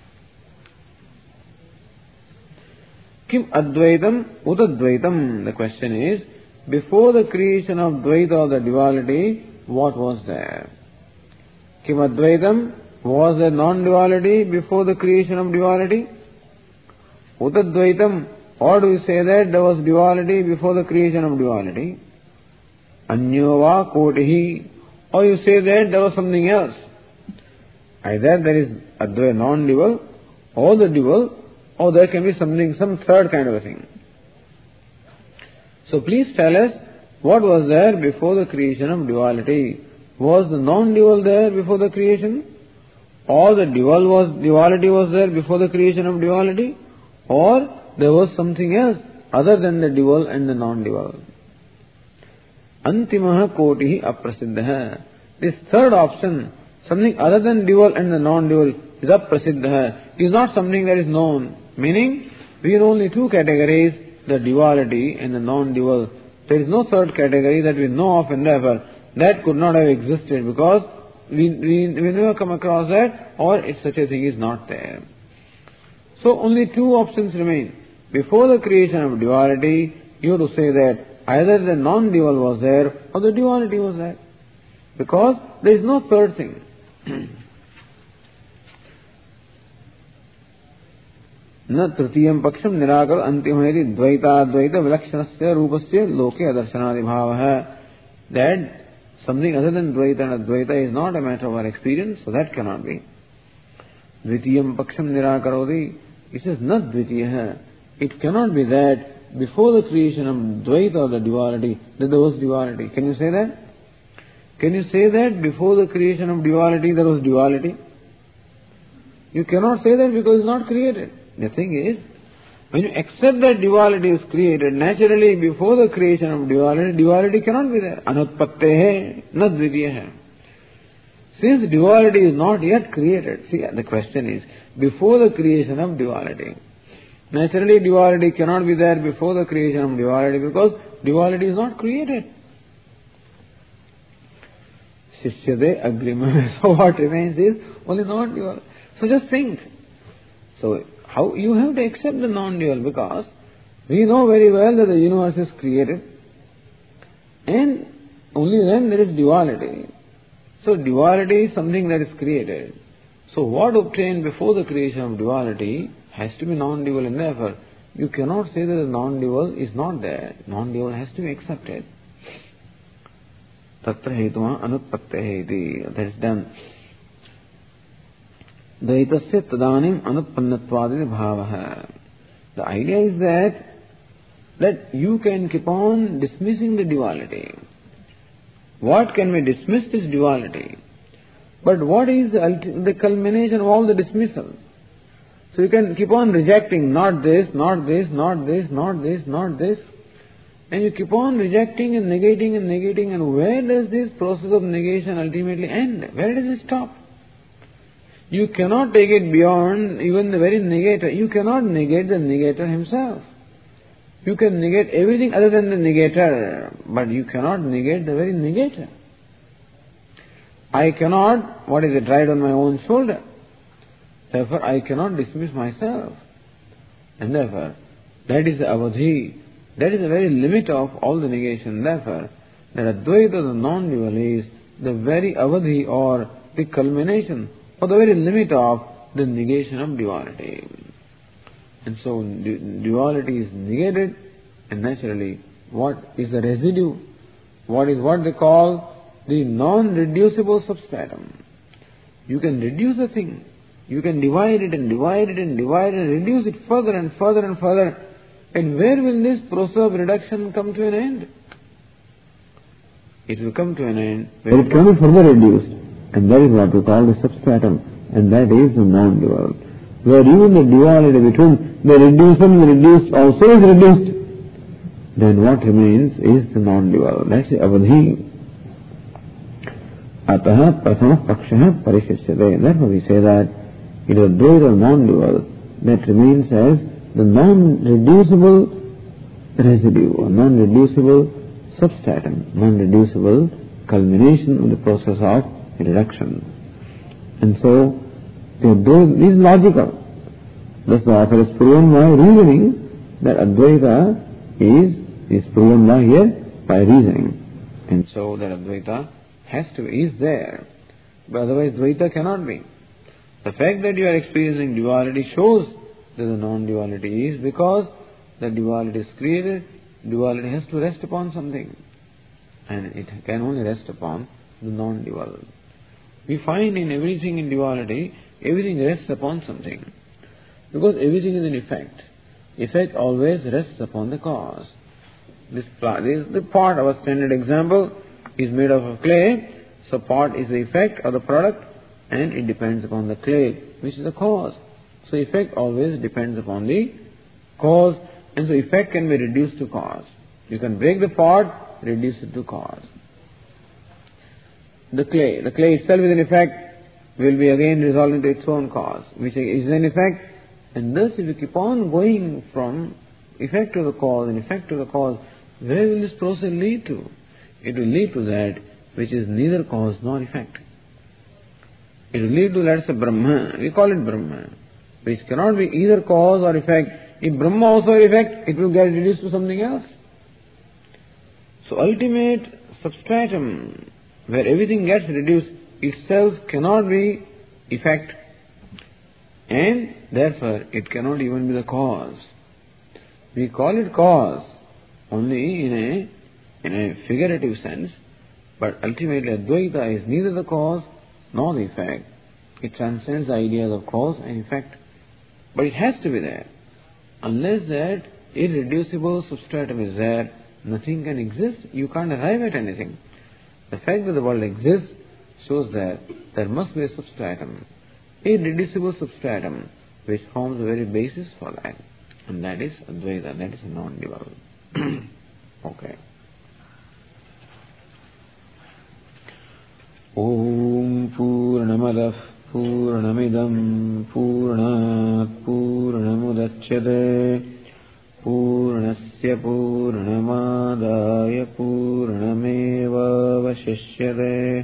Kim Advaitam Utadvaitam. The question is, before the creation of Dvaita or the duality, what was there? Kim Advaitam, was there non-duality before the creation of duality? Utadvaitam, or do you say that there was duality before the creation of duality? Anyova kotihi, or you say that there was something else. Either there is Advaita non-dual, or the dual, or there can be something, some third kind of a thing. So please tell us, what was there before the creation of duality? Was the non-dual there before the creation? Or the dual was, duality was there before the creation of duality? Or there was something else other than the dual and the non-dual? Antimaha koti aprasiddha. This third option, something other than dual and the non-dual, is aprasiddha, is not something that is known. Meaning, we have only two categories, the duality and the non-dual. There is no third category that we know of, and therefore that could not have existed because we, we, we never come across that, or if such a thing is not there. So only two options remain. Before the creation of duality, you have to say that either the non-dual was there or the duality was there. Because there is no third thing. न तृतीयं पक्षम निराकर अंतिम है द्वैताद्वैत विलक्षणस्य रूपस्य लोके अदर्शनादि भाव है. That something other than Dvaita and Advaita is not a matter of our experience, so that cannot be. Dvitiyam paksham nirakarodi, it says not Dvitiya. It cannot be that before the creation of Dvaita or the duality, that there was duality. Can you say that? Can you say that before the creation of duality there was duality? You cannot say that because it's not created. The thing is, when you accept that duality is created, naturally before the creation of duality, duality cannot be there. Anutpattehe, na dvitiyaha. Since duality is not yet created, see, the question is, before the creation of duality, naturally duality cannot be there before the creation of duality because duality is not created. Shishyade agrima. So what remains is only non-dual. So just think. So how you have to accept the non-dual because we know very well that the universe is created and only then there is duality. So duality is something that is created. So what obtained before the creation of duality has to be non-dual, and therefore you cannot say that the non-dual is not there. Non-dual has to be accepted. Tatra hetuma anutpattehe iti. That is done. Dvaitasya tadanim anutpannattvadi bhavaha. The idea is that that you can keep on dismissing the duality. What can be dismissed is duality. But what is the, ulti- the culmination of all the dismissal? So you can keep on rejecting not this, not this, not this, not this, not this. And you keep on rejecting and negating and negating, and where does this process of negation ultimately end? Where does it stop? You cannot take it beyond even the very negator. You cannot negate the negator himself. You can negate everything other than the negator, but you cannot negate the very negator. I cannot, what is it, ride on my own shoulder. Therefore, I cannot dismiss myself. And therefore, that is the avadhi. That is the very limit of all the negation. Therefore, that Advaita, the non-dual, is the very avadhi or the culmination or the very limit of the negation of duality. And so, du- duality is negated, and naturally, what is the residue? What is what they call the non-reducible substratum. You can reduce a thing. You can divide it and divide it and divide it and reduce it further and further and further. And where will this process of reduction come to an end? It will come to an end where it can be further reduced. And that is what we call the substratum. And that is the non-dual. Where even the duality between the reduced and the reduced also is reduced. Then what remains is the non-dual. That's the avadhi. Ataha prasana pakshaha parishishyate. Therefore we say that it is Advaita or non-dual that remains as the non-reducible residue or non-reducible substratum, non-reducible culmination of the process of reduction. And so, the Advaita is logical. Thus the author is proven by reasoning that Advaita is, is proven by here by reasoning. And so that Advaita has to be, is there. But otherwise Dvaita cannot be. The fact that you are experiencing duality shows that the non-duality is because the duality is created, duality has to rest upon something. And it can only rest upon the non-dual. We find in everything in duality, everything rests upon something. Because everything is an effect. Effect always rests upon the cause. This, this the pot, our standard example, is made of clay. So pot is the effect or the product, and it depends upon the clay, which is the cause. So effect always depends upon the cause, and so effect can be reduced to cause. You can break the pot, reduce it to cause. The clay, the clay itself is an effect, will be again resolved into its own cause, which is an effect, and thus if you keep on going from effect to the cause and effect to the cause, where will this process lead to? It will lead to that which is neither cause nor effect. It will lead to, let's say, Brahma. We call it Brahma, which cannot be either cause or effect. If Brahma also effect, it will get reduced to something else. So ultimate substratum, where everything gets reduced, itself cannot be effect, and therefore it cannot even be the cause. We call it cause only in a in a figurative sense, but ultimately Advaita is neither the cause nor the effect. It transcends the ideas of cause and effect. But it has to be there. Unless that irreducible substratum is there, nothing can exist. You can't arrive at anything. The fact that the world exists shows that there must be a substratum, irreducible substratum, which forms the very basis for that. And that is Advaita, that is non-dual. Okay. Om Purnamadah Purnamidam Purnat Purnamudachyate Purnasya Purnamadaya Purnameva Vashishyate.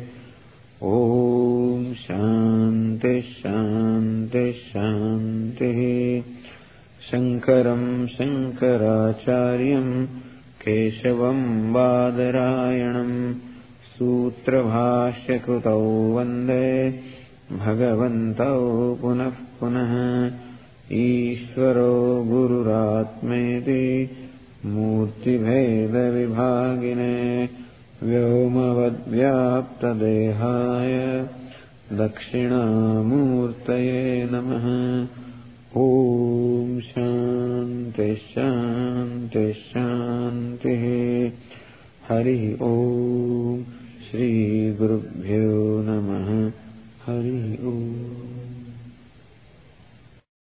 Om Shanti Shanti Shanti. Shankaram Shankaracharyam Keshavam Badarayanam Sutra Bhashya Krutau Vande Bhagavantau Punah Punah Ishvaro Gururatmeti Murti Bheda Vibhagine Vyomavad Vyapta Dehaya Dakshinamurtaye Namaha. Om Shanti Shanti Shanti. Hari Om. Shri Gurubhyo